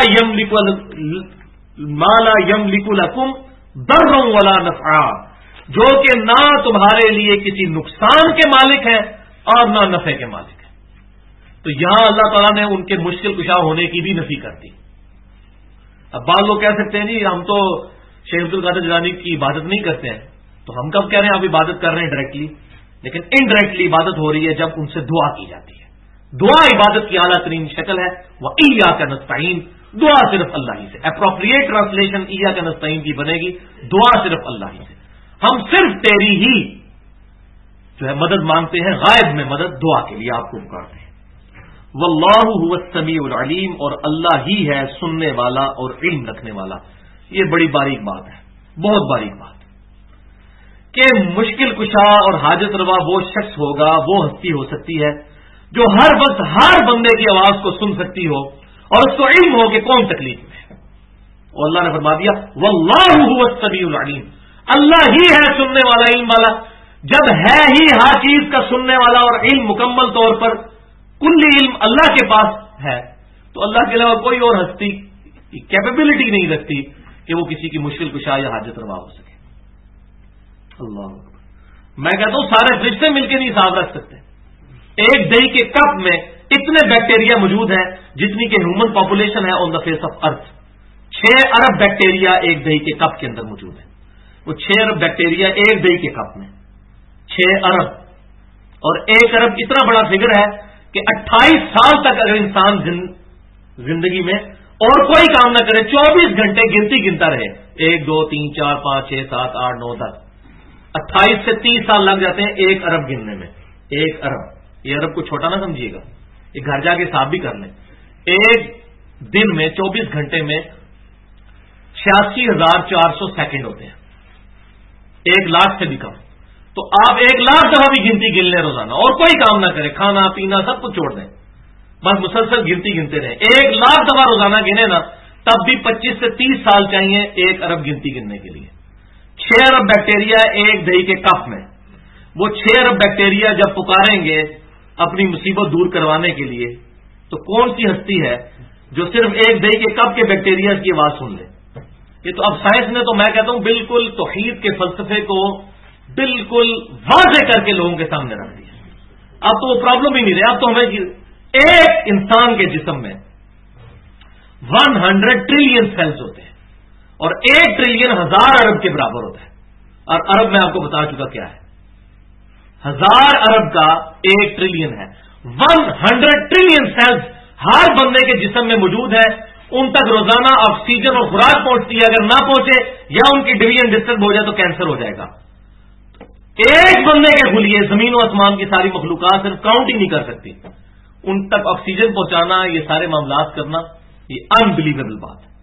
یملک لکم ضرا ولا نفعا، جو کہ نہ تمہارے لیے کسی نقصان کے مالک ہے اور نہ نفع کے مالک ہے. تو یہاں اللہ تعالیٰ نے ان کے مشکل کشا ہونے کی بھی نفی کر دی. اب بعض لوگ کہہ سکتے ہیں جی ہم تو شیخ عبد القادر جیلانی کی عبادت نہیں کرتے ہیں، تو ہم کب کہہ رہے ہیں آپ عبادت کر رہے ہیں ڈائریکٹلی؟ لیکن انڈائریکٹلی عبادت ہو رہی ہے جب ان سے دعا کی جاتی ہے. دعا عبادت کی اعلیٰ ترین شکل ہے. وَإِيَّاكَ نَسْتَعِينُ، دعا صرف اللہ ہی سے. اپروپریٹ ٹرانسلیشن ایاک نستعین کی بنے گی، دعا صرف اللہ ہی سے. ہم صرف تیری ہی جو ہے مدد مانگتے ہیں، غائب میں مدد دعا کے لیے آپ کو پکارتے ہیں. واللہ هو السمیع العلیم، اور اللہ ہی ہے سننے والا اور علم رکھنے والا. یہ بڑی باریک بات ہے، بہت باریک بات کہ مشکل کشا اور حاجت روا وہ شخص ہوگا، وہ ہستی ہو سکتی ہے جو ہر وقت ہر بندے کی آواز کو سن سکتی ہو اور اس کو علم ہو کہ کون تکلیف میں ہے. اور اللہ نے فرما دیا واللہ هو السمیع العلیم، اللہ ہی ہے سننے والا، علم والا. جب ہے ہی ہر چیز کا سننے والا اور علم مکمل طور پر کلی علم اللہ کے پاس ہے، تو اللہ کے علاوہ کوئی اور ہستی کیپیبلٹی نہیں رکھتی کہ وہ کسی کی مشکل کشا یا حاجت روا ہو سکے. اللہ میں کہتا ہوں سارے فرشتے مل کے نہیں حساب رکھ سکتے. ایک دہی کے کپ میں اتنے بیکٹیریا موجود ہیں جتنی کہ ہیومن پاپولیشن ہے on the face of earth. 6 ارب بیکٹیریا ایک دہی کے کپ کے اندر موجود ہے. وہ 6 ارب بیکٹیریا ایک دہی کے کپ میں، 6 ارب. اور 1 ارب اتنا بڑا فگر ہے کہ 28 سال تک اگر انسان زندگی میں اور کوئی کام نہ کرے، 24 گھنٹے گنتا رہے، 1 2 3 4 5 6 7 8 9 10، 28 سے 30 سال لگ جاتے ہیں 1 ارب گننے میں. 1 ارب، یہ ارب کو چھوٹا نہ سمجھیے گا، یہ گھر جا کے حساب بھی کر لیں. ایک دن میں 24 گھنٹے میں 86,400 سیکنڈ ہوتے ہیں، 1 لاکھ سے بھی کم. تو آپ 1 لاکھ دفعہ بھی گنتی گن لیں روزانہ اور کوئی کام نہ کریں، کھانا پینا سب کچھ چھوڑ دیں، بس مسلسل گنتی گنتے رہیں. 1 لاکھ دفعہ روزانہ گنے نا، تب بھی 25 سے 30 سال چاہیے 1 ارب گنتی گننے کے لیے. 6 ارب بیکٹیریا ایک دہی کے کپ میں. وہ 6 ارب بیکٹیریا جب پکاریں گے اپنی مصیبت دور کروانے کے لیے، تو کون سی ہستی ہے جو صرف ایک دہی کے کپ کے بیکٹیریا کی آواز سن لے؟ یہ تو اب سائنس نے تو میں کہتا ہوں بالکل توحید کے فلسفے کو بالکل واضح کر کے لوگوں کے سامنے رکھ دیا. اب تو وہ پرابلم ہی نہیں رہے. اب تو ہمیں ایک انسان کے جسم میں 100 ٹریلین سیلز ہوتے ہیں اور 1 ٹریلین 1000 ارب کے برابر ہوتا ہے. اور ارب میں آپ کو بتا چکا کیا ہے، 1000 ارب کا 1 ٹریلین ہے. 100 ٹریلین سیلز ہر بندے کے جسم میں موجود ہے. ان تک روزانہ آکسیجن اور خوراک پہنچتی ہے، اگر نہ پہنچے یا ان کی ڈویژن ڈسٹرب ہو جائے تو کینسر ہو جائے گا. ایک بندے کے خلیے زمین و آسمان کی ساری مخلوقات صرف کاؤنٹ ہی نہیں کر سکتی. ان تک آکسیجن پہنچانا، یہ سارے معاملات کرنا، یہ انبلیویبل بات ہے.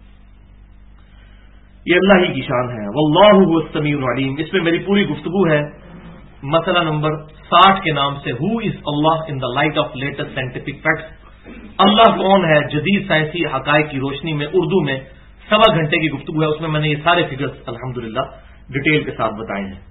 یہ اللہ ہی کی شان ہے. واللہ هو السمیع العلیم. اس میں میری پوری گفتگو ہے مسئلہ نمبر 60 کے نام سے، who is Allah in the light of latest scientific facts. اللہ کون ہے جدید سائنسی حقائق کی روشنی میں اردو میں 1.25 گھنٹے کی گفتگو ہے، اس میں نے یہ سارے فگرز الحمدللہ ڈیٹیل کے ساتھ بتائے ہیں۔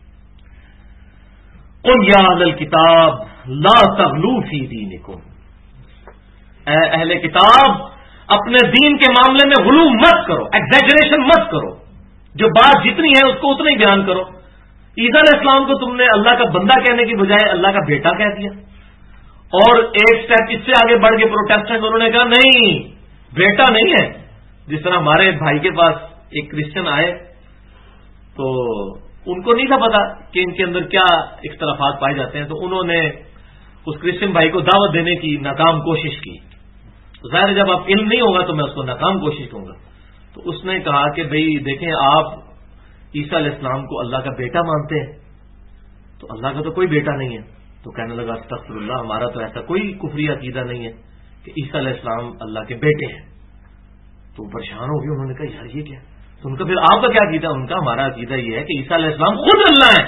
قل یا اہل الکتاب لا تغلوا فی دینکم، اے اہل کتاب اپنے دین کے معاملے میں غلو مت کرو، ایگزیجریشن مت کرو، جو بات جتنی ہے اس کو اتنا ہی بیان کرو۔ عیسیٰ علیہ السلام کو تم نے اللہ کا بندہ کہنے کی بجائے اللہ کا بیٹا کہہ دیا، اور ایک سٹیپ اس سے آگے بڑھ کے پروٹیسٹنٹ انہوں نے کہا نہیں بیٹا نہیں ہے۔ جس طرح ہمارے بھائی کے پاس ایک کرسچن آئے تو ان کو نہیں تھا پتا کہ ان کے اندر کیا اختلافات پائے جاتے ہیں، تو انہوں نے اس کرسچن بھائی کو دعوت دینے کی ناکام کوشش کی۔ ظاہر جب آپ علم نہیں ہوگا تو میں اس کو ناکام کوشش کروں گا۔ تو اس نے کہا کہ بھئی دیکھیں آپ عیسیٰ علیہ السلام کو اللہ کا بیٹا مانتے ہیں، تو اللہ کا تو کوئی بیٹا نہیں ہے۔ تو کہنے لگا استغفر اللہ، ہمارا تو ایسا کوئی کفری عقیدہ نہیں ہے کہ عیسیٰ علیہ السلام اللہ کے بیٹے ہیں۔ تو پریشان ہو گئے، انہوں نے کہا یار یہ کیا؟ تو ان کا پھر آپ کا کیا عقیدہ؟ ان کا ہمارا عقیدہ یہ ہے کہ عیسیٰ علیہ السلام خود اللہ ہے۔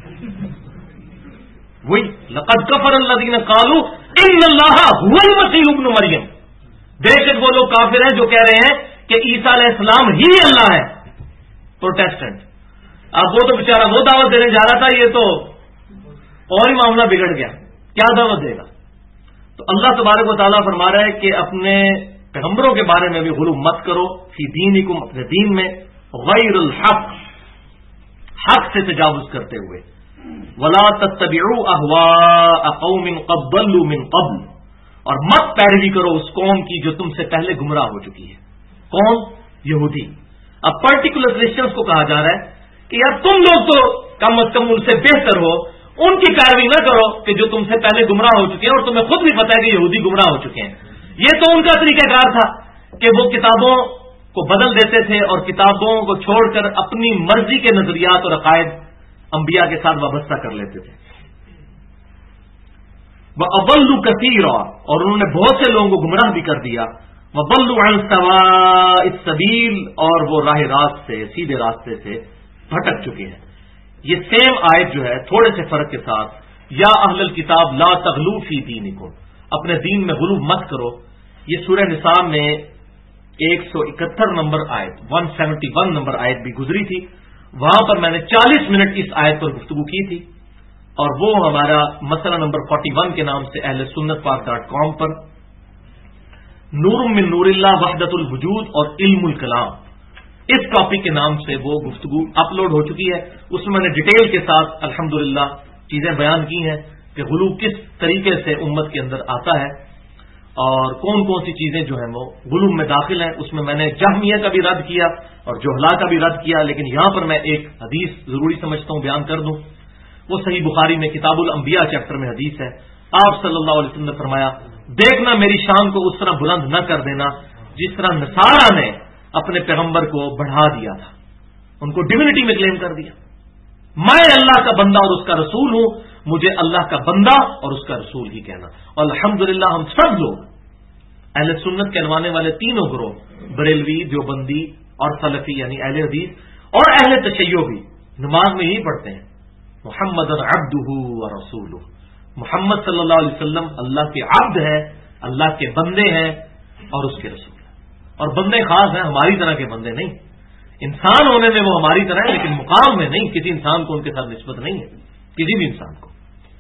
وہی لقد کفر الذین قالوا ان اللہ هو المسیح ابن مریم، بے شک وہ لوگ کافر ہیں جو کہہ رہے ہیں کہ عیسیٰ علیہ السلام ہی اللہ ہے، پروٹیسٹنٹ۔ اب وہ تو بیچارہ وہ دعوت دینے جا رہا تھا، یہ تو اور ہی معاملہ بگڑ گیا، کیا دعوت دے گا؟ تو اللہ تبارک و تعالیٰ فرما رہا ہے کہ اپنے پیغمبروں کے بارے میں بھی غلو مت کرو، فی دینکم اپنے دین میں، غیر الحق حق سے تجاوز کرتے ہوئے، ولا تتبعوا اهواء قوم قد ضلوا من قبل، اور مت پیروی کرو اس قوم کی جو تم سے پہلے گمراہ ہو چکی ہے۔ کون؟ یہودی۔ اب پرٹیکولر کرسچنس کو کہا جا رہا ہے کہ یار تم لوگ تو کم از کم ان سے بہتر ہو، ان کی پیروی نہ کرو کہ جو تم سے پہلے گمراہ ہو چکے ہیں، اور تمہیں خود بھی پتا ہے کہ یہودی گمراہ ہو چکے ہیں۔ یہ تو ان کا طریقہ کار تھا کہ وہ کتابوں کو بدل دیتے تھے اور کتابوں کو چھوڑ کر اپنی مرضی کے نظریات اور عقائد انبیاء کے ساتھ وابستہ کر لیتے تھے۔ وَأَضَلُّوا كَثِيرًا، اور انہوں نے بہت سے لوگوں کو گمراہ بھی کر دیا۔ وَضَلُّوا عَنْ سَوَاءِ السَّبِيلِ، اور وہ راہ راست سے، سیدھے راستے سے بھٹک چکے ہیں۔ یہ سیم آیت جو ہے تھوڑے سے فرق کے ساتھ، یا اہل الکتاب لا تغلوا فی دینکم، اپنے دین میں غلو مت کرو، یہ سورہ نساء میں 171 نمبر آیت 171 نمبر آیت بھی گزری تھی، وہاں پر میں نے 40 منٹ اس آیت پر گفتگو کی تھی، اور وہ ہمارا مسئلہ نمبر 41 کے نام سے اہل سنت پاک.com پر نور من نور اللہ وحدت الوجود اور علم الکلام اس ٹاپک کے نام سے وہ گفتگو اپلوڈ ہو چکی ہے۔ اس میں نے ڈیٹیل کے ساتھ الحمدللہ چیزیں بیان کی ہیں کہ غلو کس طریقے سے امت کے اندر آتا ہے اور کون کون سی چیزیں جو ہیں وہ غلو میں داخل ہیں۔ اس میں نے جہمیہ کا بھی رد کیا اور جہلا کا بھی رد کیا، لیکن یہاں پر میں ایک حدیث ضروری سمجھتا ہوں بیان کر دوں۔ وہ صحیح بخاری میں کتاب الانبیاء چیپٹر میں حدیث ہے، آپ صلی اللہ علیہ وسلم نے فرمایا دیکھنا میری شان کو اس طرح بلند نہ کر دینا جس طرح نصارہ نے اپنے پیغمبر کو بڑھا دیا تھا، ان کو ڈیوینٹی میں کلیم کر دیا۔ میں اللہ کا بندہ اور اس کا رسول ہوں، مجھے اللہ کا بندہ اور اس کا رسول ہی کہنا۔ اور الحمدللہ ہم سب لوگ اہل سنت کہلوانے والے تینوں گروہ، بریلوی، دیوبندی اور سلفی یعنی اہل حدیث اور اہل تشیع بھی نماز میں یہی پڑھتے ہیں محمد عبدہ ورسولہ، محمد صلی اللہ علیہ وسلم اللہ کے عبد ہے، اللہ کے بندے ہیں اور اس کے رسول ہیں۔ اور بندے خاص ہیں، ہماری طرح کے بندے نہیں، انسان ہونے میں وہ ہماری طرح ہے لیکن مقام میں نہیں، کسی انسان کو ان کے ساتھ نسبت نہیں ہے، کسی بھی انسان کو۔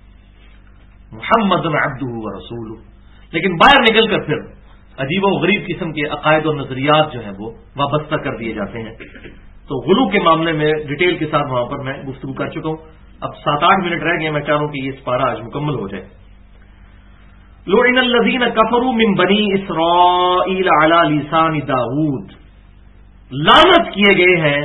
محمد عبدہ ورسولہ، لیکن باہر نکل کر پھر عجیب و غریب قسم کے عقائد اور نظریات جو ہیں وہ وابستہ کر دیے جاتے ہیں۔ تو غلو کے معاملے میں ڈیٹیل کے ساتھ وہاں پر میں گفتگو کر چکا ہوں۔ اب 7-8 منٹ رہ گئے، میں چاہوں کہ یہ سپارہ آج مکمل ہو جائے۔ لعن الذین کفروا من بنی اسرائیل علی لسان داؤد، لعنت کیے گئے ہیں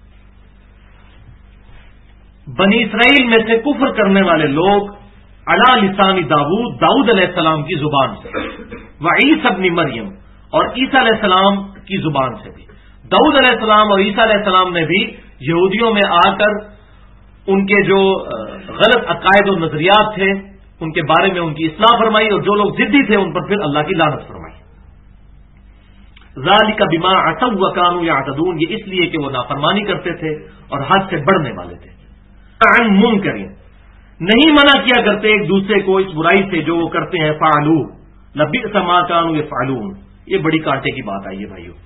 بنی اسرائیل میں سے کفر کرنے والے لوگ علی لسان داؤد، داؤد علیہ السلام کی زبان سے، وعیسی ابن مریم، اور عیسیٰ علیہ السلام کی زبان سے بھی۔ داؤد علیہ السلام اور عیسیٰ علیہ السلام نے بھی یہودیوں میں آ کر ان کے جو غلط عقائد اور نظریات تھے ان کے بارے میں ان کی اصلاح فرمائی، اور جو لوگ ضدی تھے ان پر پھر اللہ کی لعنت فرمائی۔ ذالک بما عصوا وکانوا یعتدون، یہ اس لیے کہ وہ نافرمانی کرتے تھے اور حد سے بڑھنے والے تھے۔ عن منکر، نہیں منع کیا کرتے ایک دوسرے کو اس برائی سے جو وہ کرتے ہیں، فعلوا، لبئس ما كانوا يفعلون. یہ بڑی کانٹے کی بات آئی ہے بھائیوں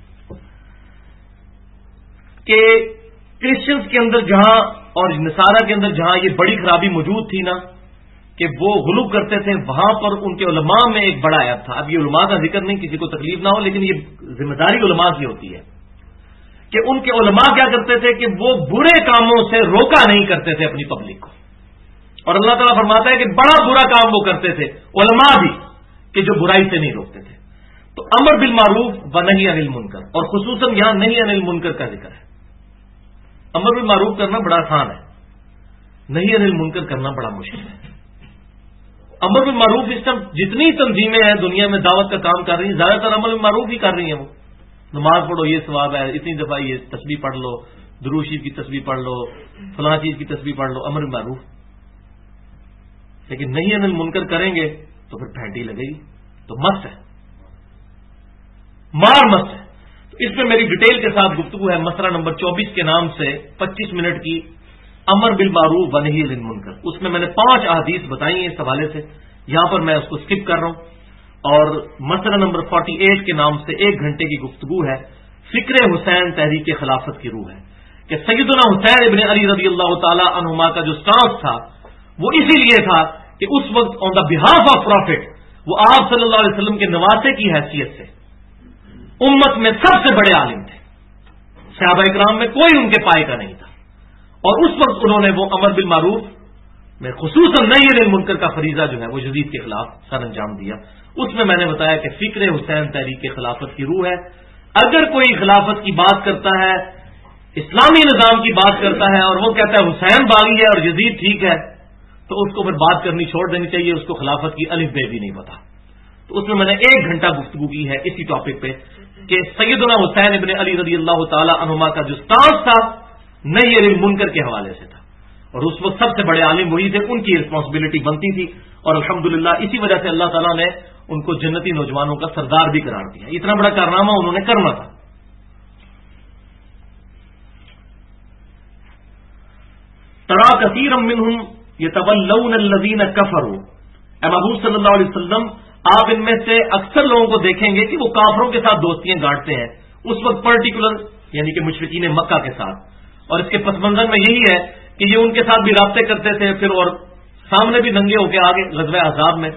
کہ کرسچنز کے اندر جہاں اور نصارہ کے اندر جہاں یہ بڑی خرابی موجود تھی نا کہ وہ غلو کرتے تھے، وہاں پر ان کے علماء میں ایک بڑا عیب تھا. اب یہ علماء کا ذکر نہیں، کسی کو تکلیف نہ ہو، لیکن یہ ذمہ داری علماء کی ہوتی ہے کہ ان کے علماء کیا کرتے تھے کہ وہ برے کاموں سے روکا نہیں کرتے تھے اپنی پبلک کو. اور اللہ تعالیٰ فرماتا ہے کہ بڑا برا کام وہ کرتے تھے علماء بھی کہ جو برائی سے نہیں روکتے تھے. تو امر بالمعروف و نہی عن المنکر، اور خصوصاً یہاں نہی عن المنکر کا ذکر ہے. امر بالمعروف کرنا بڑا آسان ہے، نہی عن المنکر کرنا بڑا مشکل ہے. امر بالمعروف اس ٹائم جتنی تنظیمیں ہیں دنیا میں دعوت کا کام کر رہی ہیں، زیادہ تر امر بالمعروف ہی کر رہی ہیں. وہ نماز پڑھو یہ ثواب ہے، اتنی دفعہ یہ تسبیح پڑھ لو، درود شریف کی تسبیح پڑھ لو، فلاں چیز کی تسبیح پڑھ لو، امر بالمعروف. لیکن نہی عن المنکر کریں گے تو پھر پھینٹی لگے گی، تو مست ہے، مار مست ہے. تو اس میں میری ڈیٹیل کے ساتھ گفتگو ہے مسئلہ نمبر 24 کے نام سے 25 منٹ کی امر بالمعروف و نہی عن المنکر. اس میں نے 5 احادیث بتائی ہیں اس حوالے سے، یہاں پر میں اس کو اسکپ کر رہا ہوں. اور مسئلہ نمبر 48 کے نام سے 1 گھنٹے کی گفتگو ہے. فکر حسین تحریک خلافت کی روح ہے کہ سیدنا حسین ابن علی رضی اللہ تعالی عنہما کا جو سٹانس تھا وہ اسی لیے تھا کہ اس وقت آن دا بہاف آف پروفٹ وہ آپ صلی اللہ علیہ وسلم کے نواسے کی حیثیت سے امت میں سب سے بڑے عالم تھے. صحابہ اکرام میں کوئی ان کے پائے کا نہیں تھا. اور اس وقت انہوں نے وہ امر بالمعروف میں خصوصاً نہی عن المنکر کا فریضہ جو ہے وہ یزید کے خلاف سر انجام دیا. اس میں نے بتایا کہ فکر حسین تحریک خلافت کی روح ہے. اگر کوئی خلافت کی بات کرتا ہے، اسلامی نظام کی بات کرتا ہے اور وہ کہتا ہے حسین باغی ہے اور یزید ٹھیک ہے، تو اس کو پھر بات کرنی چھوڑ دینی چاہیے. اس کو خلافت کی الف بے بھی نہیں پتا. تو اس میں نے 1 گھنٹہ گفتگو کی ہے اسی ٹاپک پہ کہ سیدنا حسین ابن علی رضی اللہ تعالی عنہما کا جو سٹانس تھا نہی عن المنکر کے حوالے سے تھا. اور اس وقت سب سے بڑے عالم وہی تھے، ان کی رسپانسبلٹی بنتی تھی. اور الحمدللہ اسی وجہ سے اللہ تعالیٰ نے ان کو جنتی نوجوانوں کا سردار بھی قرار دیا. اتنا بڑا کارنامہ انہوں نے کرنا تھا. ترا کثیرا منہم یتولون الذین کفروا. اے محبوب صلی اللہ علیہ وسلم آپ ان میں سے اکثر لوگوں کو دیکھیں گے کہ وہ کافروں کے ساتھ دوستیاں گاڑتے ہیں، اس وقت پرٹیکولر یعنی کہ مشرکین مکہ کے ساتھ. اور اس کے پس منظر میں یہی ہے کہ یہ ان کے ساتھ بھی رابطے کرتے تھے، پھر اور سامنے بھی ننگے ہو کے آگے غزوہ احزاب میں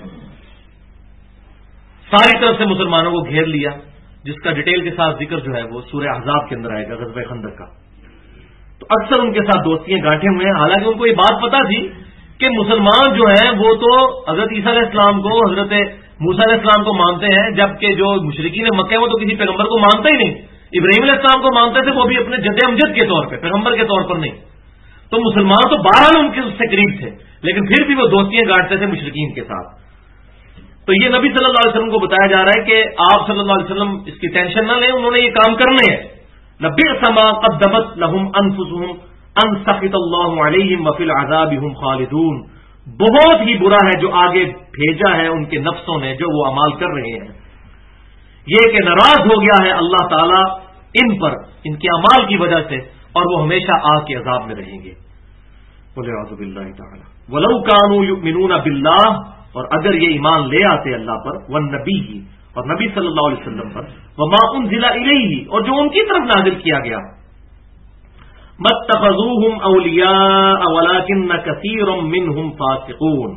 ساری طرف سے مسلمانوں کو گھیر لیا، جس کا ڈیٹیل کے ساتھ ذکر جو ہے وہ سورہ احزاب کے اندر آئے گا، غزوہ خندق کا. تو اکثر ان کے ساتھ دوستیاں گانٹھے ہوئے ہیں. حالانکہ ان کو یہ بات پتا تھی کہ مسلمان جو ہیں وہ تو حضرت عیسیٰ علیہ السلام کو، حضرت موسیٰ علیہ السلام کو مانتے ہیں، جبکہ جو مشرکین مکہ وہ تو کسی پیغمبر کو مانتے ہی نہیں. ابراہیم علیہ السلام کو مانتے تھے، وہ بھی اپنے جد امجد کے طور پہ، پیغمبر کے طور پر نہیں. تو مسلمان تو بہرحال ان کے اس سے قریب تھے، لیکن پھر بھی وہ دوستیاں گانٹتے تھے مشرکین کے ساتھ. تو یہ نبی صلی اللہ علیہ وسلم کو بتایا جا رہا ہے کہ آپ صلی اللہ علیہ وسلم اس کی ٹینشن نہ لیں، انہوں نے یہ کام کرنے ہیں. لبئس ما قدمت لهم انفسهم ان سخط اللہ علیہم وفی العذاب هم خالدون. بہت ہی برا ہے جو آگے بھیجا ہے ان کے نفسوں نے، جو وہ اعمال کر رہے ہیں، یہ کہ ناراض ہو گیا ہے اللہ تعالیٰ ان پر ان کے اعمال کی وجہ سے، اور وہ ہمیشہ آگ کے عذاب میں رہیں گے. وَلِعَوْذُ بِاللَّهِ تَعَالَى وَلَوْ كَانُوا يُؤْمِنُونَ بِاللَّهِ. اور اگر یہ ایمان لے آتے اللہ پر، وَالنَّبِيِّ اور نبی صلی اللہ علیہ وسلم پر، وَمَا أُنزِلَ إِلَيْهِ اور جو ان کی طرف نازل کیا گیا، مَتَّخَذُوهُمْ أَوْلِيَاءَ وَلَكِنَّ كَثِيرًا مِّنْهُمْ فَاسِقُونَ.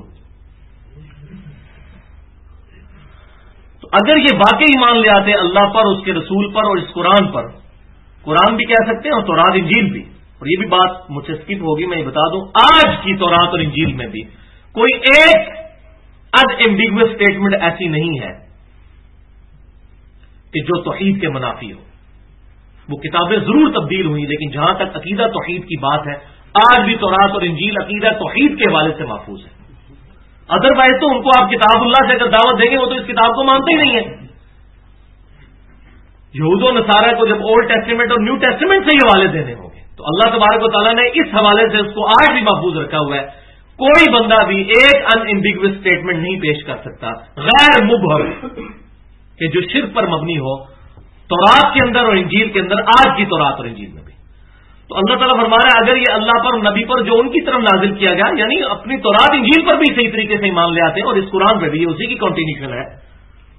تو اگر یہ واقعی ایمان لے آتے اللہ پر، اس کے رسول پر اور اس قرآن پر، قرآن بھی کہہ سکتے ہیں اور تورات انجیل بھی. اور یہ بھی بات مجھ سے اسکپ ہوگی، میں یہ بتا دوں، آج کی تورات اور انجیل میں بھی کوئی ایک انبیگوس اسٹیٹمنٹ ایسی نہیں ہے کہ جو توحید کے منافی ہو. وہ کتابیں ضرور تبدیل ہوئی، لیکن جہاں تک عقیدہ توحید کی بات ہے، آج بھی تورات اور انجیل عقیدہ توحید کے حوالے سے محفوظ ہے. ادروائز تو ان کو آپ کتاب اللہ سے اگر دعوت دیں گے وہ تو اس کتاب کو مانتے ہی نہیں ہے. یہود و نصارہ کو جب اولڈ ٹیسٹیمنٹ اور نیو ٹیسٹیمنٹ سے ہی حوالے دینے ہوں گے تو اللہ تبارک و تعالیٰ نے اس حوالے سے اس کو آج بھی محفوظ رکھا ہوا ہے. کوئی بندہ بھی ایک انبیگوس اسٹیٹمنٹ نہیں پیش کر سکتا غیر مبہم کہ جو شرک پر مبنی ہو، تورات کے اندر اور انجیل کے اندر، آج کی تورات اور انجیل میں بھی. تو اللہ تعالیٰ فرما رہا ہے اگر یہ اللہ پر، نبی پر جو ان کی طرف نازل کیا گیا، یعنی اپنی تورات انجیل پر بھی صحیح طریقے سے ایمان لے آتے ہیں، اور اس قرآن پہ بھی اسی کی کنٹینیوشن ہے،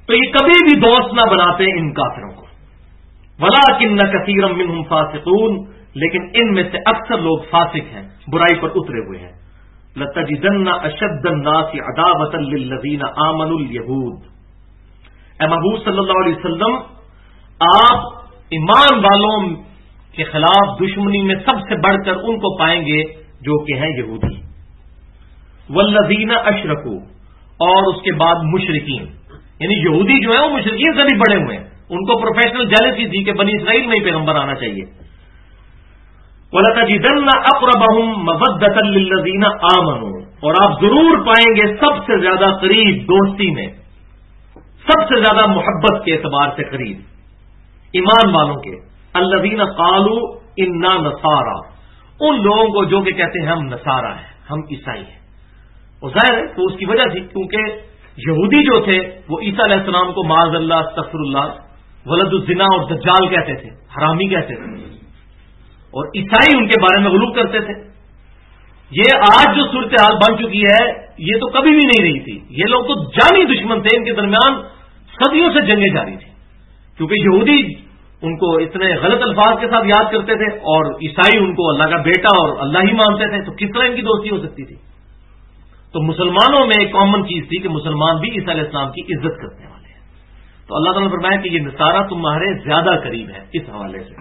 تو یہ کبھی بھی دوست نہ بناتے ان کافروں کو. وَلَٰكِنَّ كَثِيرًا مِّنْهُمْ فَاسِقُونَ، لیکن ان میں سے اکثر لوگ فاسق ہیں، برائی پر اترے ہوئے ہیں. لَتَجِدَنَّ أَشَدَّ النَّاسِ عَدَاوَةً لِّلَّذِينَ آمَنُوا الْيَهُودَ. اے محبوب صلی اللہ علیہ وسلم، آپ ایمان والوں کے خلاف دشمنی میں سب سے بڑھ کر ان کو پائیں گے جو کہ ہیں یہودی. وَالَّذِينَ أَشْرَكُوا، اور اس کے بعد مشرکین، یعنی یہودی جو ہیں وہ مشرکین سے بھی بڑے ہوئے ہیں. ان کو پروفیشنل جیلسی تھی کہ بنی اسرائیل میں ہی پیغمبر آنا چاہیے. وَلَتَجِدَنَّ أَقْرَبَهُمْ مَوَدَّةً لِّلَّذِينَ آمَنُوا، اور آپ ضرور پائیں گے سب سے زیادہ قریب دوستی میں، سب سے زیادہ محبت کے اعتبار سے قریب ایمان والوں کے، الذین قالوا انا نصارى، ان لوگوں کو جو کہ کہتے ہیں ہم نصارہ ہیں، ہم عیسائی ہیں. اور ظاہر ہے تو اس کی وجہ تھی کیونکہ یہودی جو تھے وہ عیسیٰ علیہ السلام کو معاذ اللہ استغفر اللہ ولد الزنا اور دجال کہتے تھے، حرامی کہتے تھے، اور عیسائی ان کے بارے میں غلو کرتے تھے. یہ آج جو صورتحال بن چکی ہے یہ تو کبھی بھی نہیں رہی تھی. یہ لوگ تو جانی دشمن تھے، ان کے درمیان صدیوں سے جنگیں جاری تھیں، کیونکہ یہودی ان کو اتنے غلط الفاظ کے ساتھ یاد کرتے تھے اور عیسائی ان کو اللہ کا بیٹا اور اللہ ہی مانتے تھے. تو کس طرح ان کی دوستی ہو سکتی تھی؟ تو مسلمانوں میں ایک کامن چیز تھی کہ مسلمان بھی عیسیٰ علیہ السلام کی عزت کرنے والے ہیں. تو اللہ تعالیٰ نے فرمایا کہ یہ نصارہ تمہارے زیادہ قریب ہے اس حوالے سے.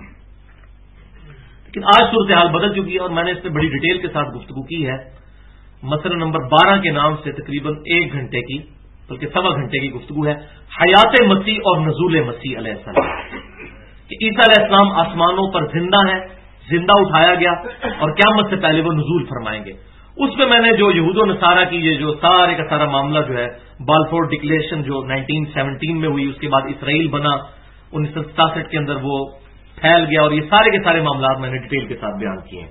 لیکن آج صورتحال بدل چکی ہے اور میں نے اس پہ بڑی ڈیٹیل کے ساتھ گفتگو کی ہے. مسئلہ نمبر 12 کے نام سے تقریباً 1 گھنٹے کی بلکہ 1.25 گھنٹے کی گفتگو ہے حیات مسیح اور نزول مسیح علیہ السلام، کہ عیسیٰ علیہ السلام آسمانوں پر زندہ ہے، زندہ اٹھایا گیا اور قیامت سے پہلے وہ نزول فرمائیں گے. اس میں میں نے جو یہود و نصارہ کی یہ جو سارے کا سارا معاملہ جو ہے بالفور ڈکلیریشن جو 1917 میں ہوئی، اس کے بعد اسرائیل بنا 1967 کے اندر وہ پھیل گیا، اور یہ سارے کے سارے معاملات میں نے ڈیٹیل کے ساتھ بیان کیے ہیں.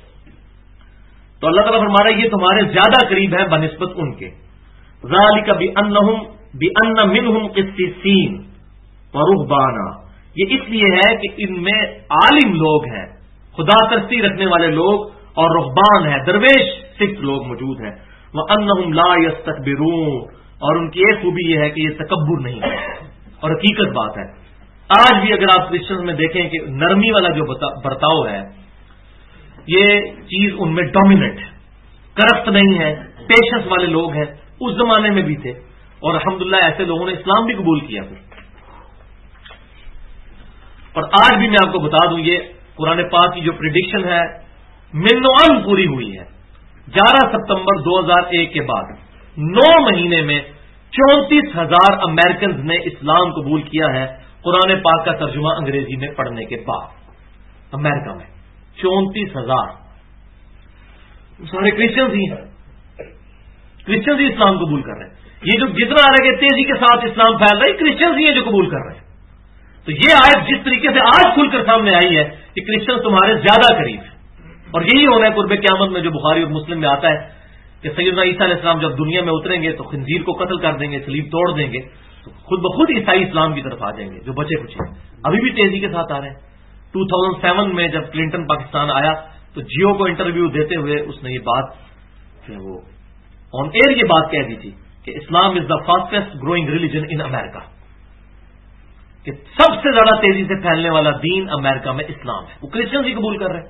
تو اللہ تعالیٰ فرما رہا ہے یہ تمہارے زیادہ قریب ہے بنسبت ان کے. ذالک بأن منہم قسیسین ورہبانا، یہ اس لیے ہے کہ ان میں عالم لوگ ہیں، خدا ترسی رکھنے والے لوگ، اور رہبان ہے، درویش صرف لوگ موجود ہیں. وَأَنَّهُمْ لَا يَسْتَكْبِرُونَ، اور ان کی ایک خوبی یہ ہے کہ یہ تکبر نہیں ہے. اور حقیقت بات ہے آج بھی اگر آپ کرسچنز میں دیکھیں کہ نرمی والا جو برتاؤ ہے یہ چیز ان میں ڈومیننٹ ہے، کرپٹ نہیں ہے، پیشنس والے لوگ ہیں. اس زمانے میں بھی تھے اور الحمدللہ ایسے لوگوں نے اسلام بھی قبول کیا پھر. اور آج بھی میں آپ کو بتا دوں یہ قرآن پاک کی جو پریڈکشن ہے منوان پوری ہوئی ہے. 11 ستمبر 2001 کے بعد 9 مہینے میں 34,000 امریکنز نے اسلام قبول کیا ہے قرآن پاک کا ترجمہ انگریزی میں پڑھنے کے بعد. امریکہ میں 34,000 سارے کرسچنز ہی ہیں، کرسچنز ہی اسلام قبول کر رہے ہیں. یہ جو جتنا آ رہا ہے کہ تیزی کے ساتھ اسلام پھیل رہا ہے کرسچنز ہی ہیں جو قبول کر رہے ہیں. تو یہ آیت جس طریقے سے آج کھل کر سامنے آئی ہے کہ کرسچن تمہارے زیادہ قریب ہیں، اور یہی ہونا ہے قرب قیامت میں جو بخاری اور مسلم میں آتا ہے کہ سیدنا عیسیٰ علیہ السلام جب دنیا میں اتریں گے تو خنزیر کو قتل کر دیں گے، صلیب توڑ دیں گے، تو خود بخود عیسائی اسلام کی طرف آ جائیں گے جو بچے کچھ ہیں. ابھی بھی تیزی کے ساتھ آ رہے ہیں. 2007 میں جب کلنٹن پاکستان آیا تو جیو کو انٹرویو دیتے ہوئے اس نے یہ بات کہ وہ آن ایئر یہ بات کہہ دی تھی کہ Islam is the fastest growing religion in America, کہ سب سے زیادہ تیزی سے پھیلنے والا دین امریکہ میں اسلام ہے. وہ کرسچنز ہی قبول کر رہے ہیں.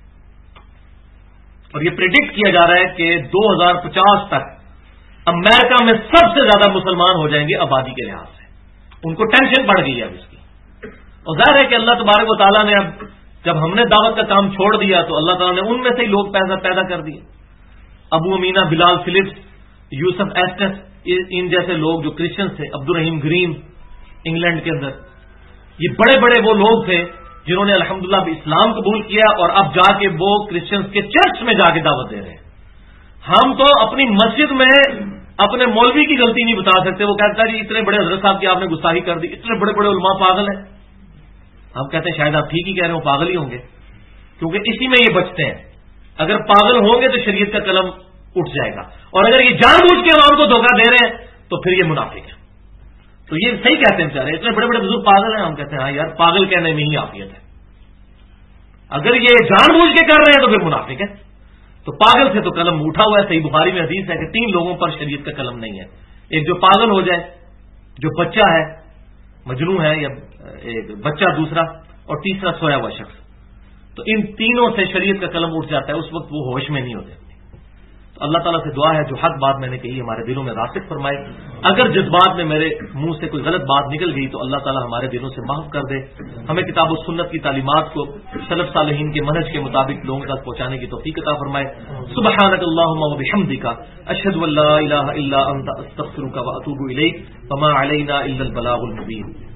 اور یہ پریڈکٹ کیا جا رہا ہے کہ 2050 تک امریکہ میں سب سے زیادہ مسلمان ہو جائیں گے آبادی کے لحاظ سے. ان کو ٹینشن بڑھ گئی ہے اب اس کی. اور ظاہر ہے کہ اللہ تبارک و تعالیٰ نے اب جب ہم نے دعوت کا کام چھوڑ دیا تو اللہ تعالیٰ نے ان میں سے ہی لوگ پیدا کر دیے. Abu Ameenah, Bilal Philips, Yusuf Estes, ان جیسے لوگ جو کرسچنز تھے، عبد الرحیم گرین انگلینڈ کے اندر، یہ بڑے بڑے وہ لوگ تھے جنہوں نے الحمدللہ اسلام قبول کیا اور اب جا کے وہ کرسچنز کے چرچ میں جا کے دعوت دے رہے ہیں. ہم تو اپنی مسجد میں اپنے مولوی کی غلطی نہیں بتا سکتے. وہ کہتا ہے جی اتنے بڑے حضرت صاحب کی آپ نے گستاخی کر دی، اتنے بڑے بڑے علماء پاگل ہیں. ہم کہتے ہیں شاید آپ ٹھیک ہی کہہ رہے ہو، پاگل ہی ہوں گے، کیونکہ اسی میں یہ بچتے ہیں. اگر پاگل ہوں گے تو شریعت کا قلم اٹھ جائے گا، اور اگر یہ جان بوجھ کے عوام کو دھوکہ دے رہے ہیں تو پھر یہ منافق ہے. تو یہ صحیح کہتے ہیں بیچارے، اتنے بڑے بڑے بزرگ پاگل ہیں. ہم کہتے ہیں ہاں یار پاگل کہنے میں ہی عافیت ہے. اگر یہ جان بوجھ کے کر رہے ہیں تو پھر منافق ہے. تو پاگل سے تو قلم اٹھا ہوا ہے. صحیح بخاری میں حدیث ہے کہ 3 لوگوں پر شریعت کا قلم نہیں ہے. ایک جو پاگل ہو جائے، جو بچہ ہے مجنون ہے یا بچہ دوسرا اور تیسرا سویا ہوا شخص، تو ان تینوں سے شریعت کا قلم اٹھ جاتا ہے، اس وقت وہ ہوش میں نہیں ہوتے۔ تو اللہ تعالیٰ سے دعا ہے جو حق بات میں نے کہی ہمارے دلوں میں راسخ فرمائے، اگر جذبات میں میرے منہ سے کوئی غلط بات نکل گئی تو اللہ تعالیٰ ہمارے دلوں سے معاف کر دے، ہمیں کتاب و سنت کی تعلیمات کو سلف صالحین کے منہج کے مطابق لوگوں تک پہنچانے کی توفیق عطا فرمائے۔ سبحانک اللہم و بحمدک، اشہد ان لا الہ الا انت، استغفرک و اتوب الیک، وما علینا الا البلاغ المبین۔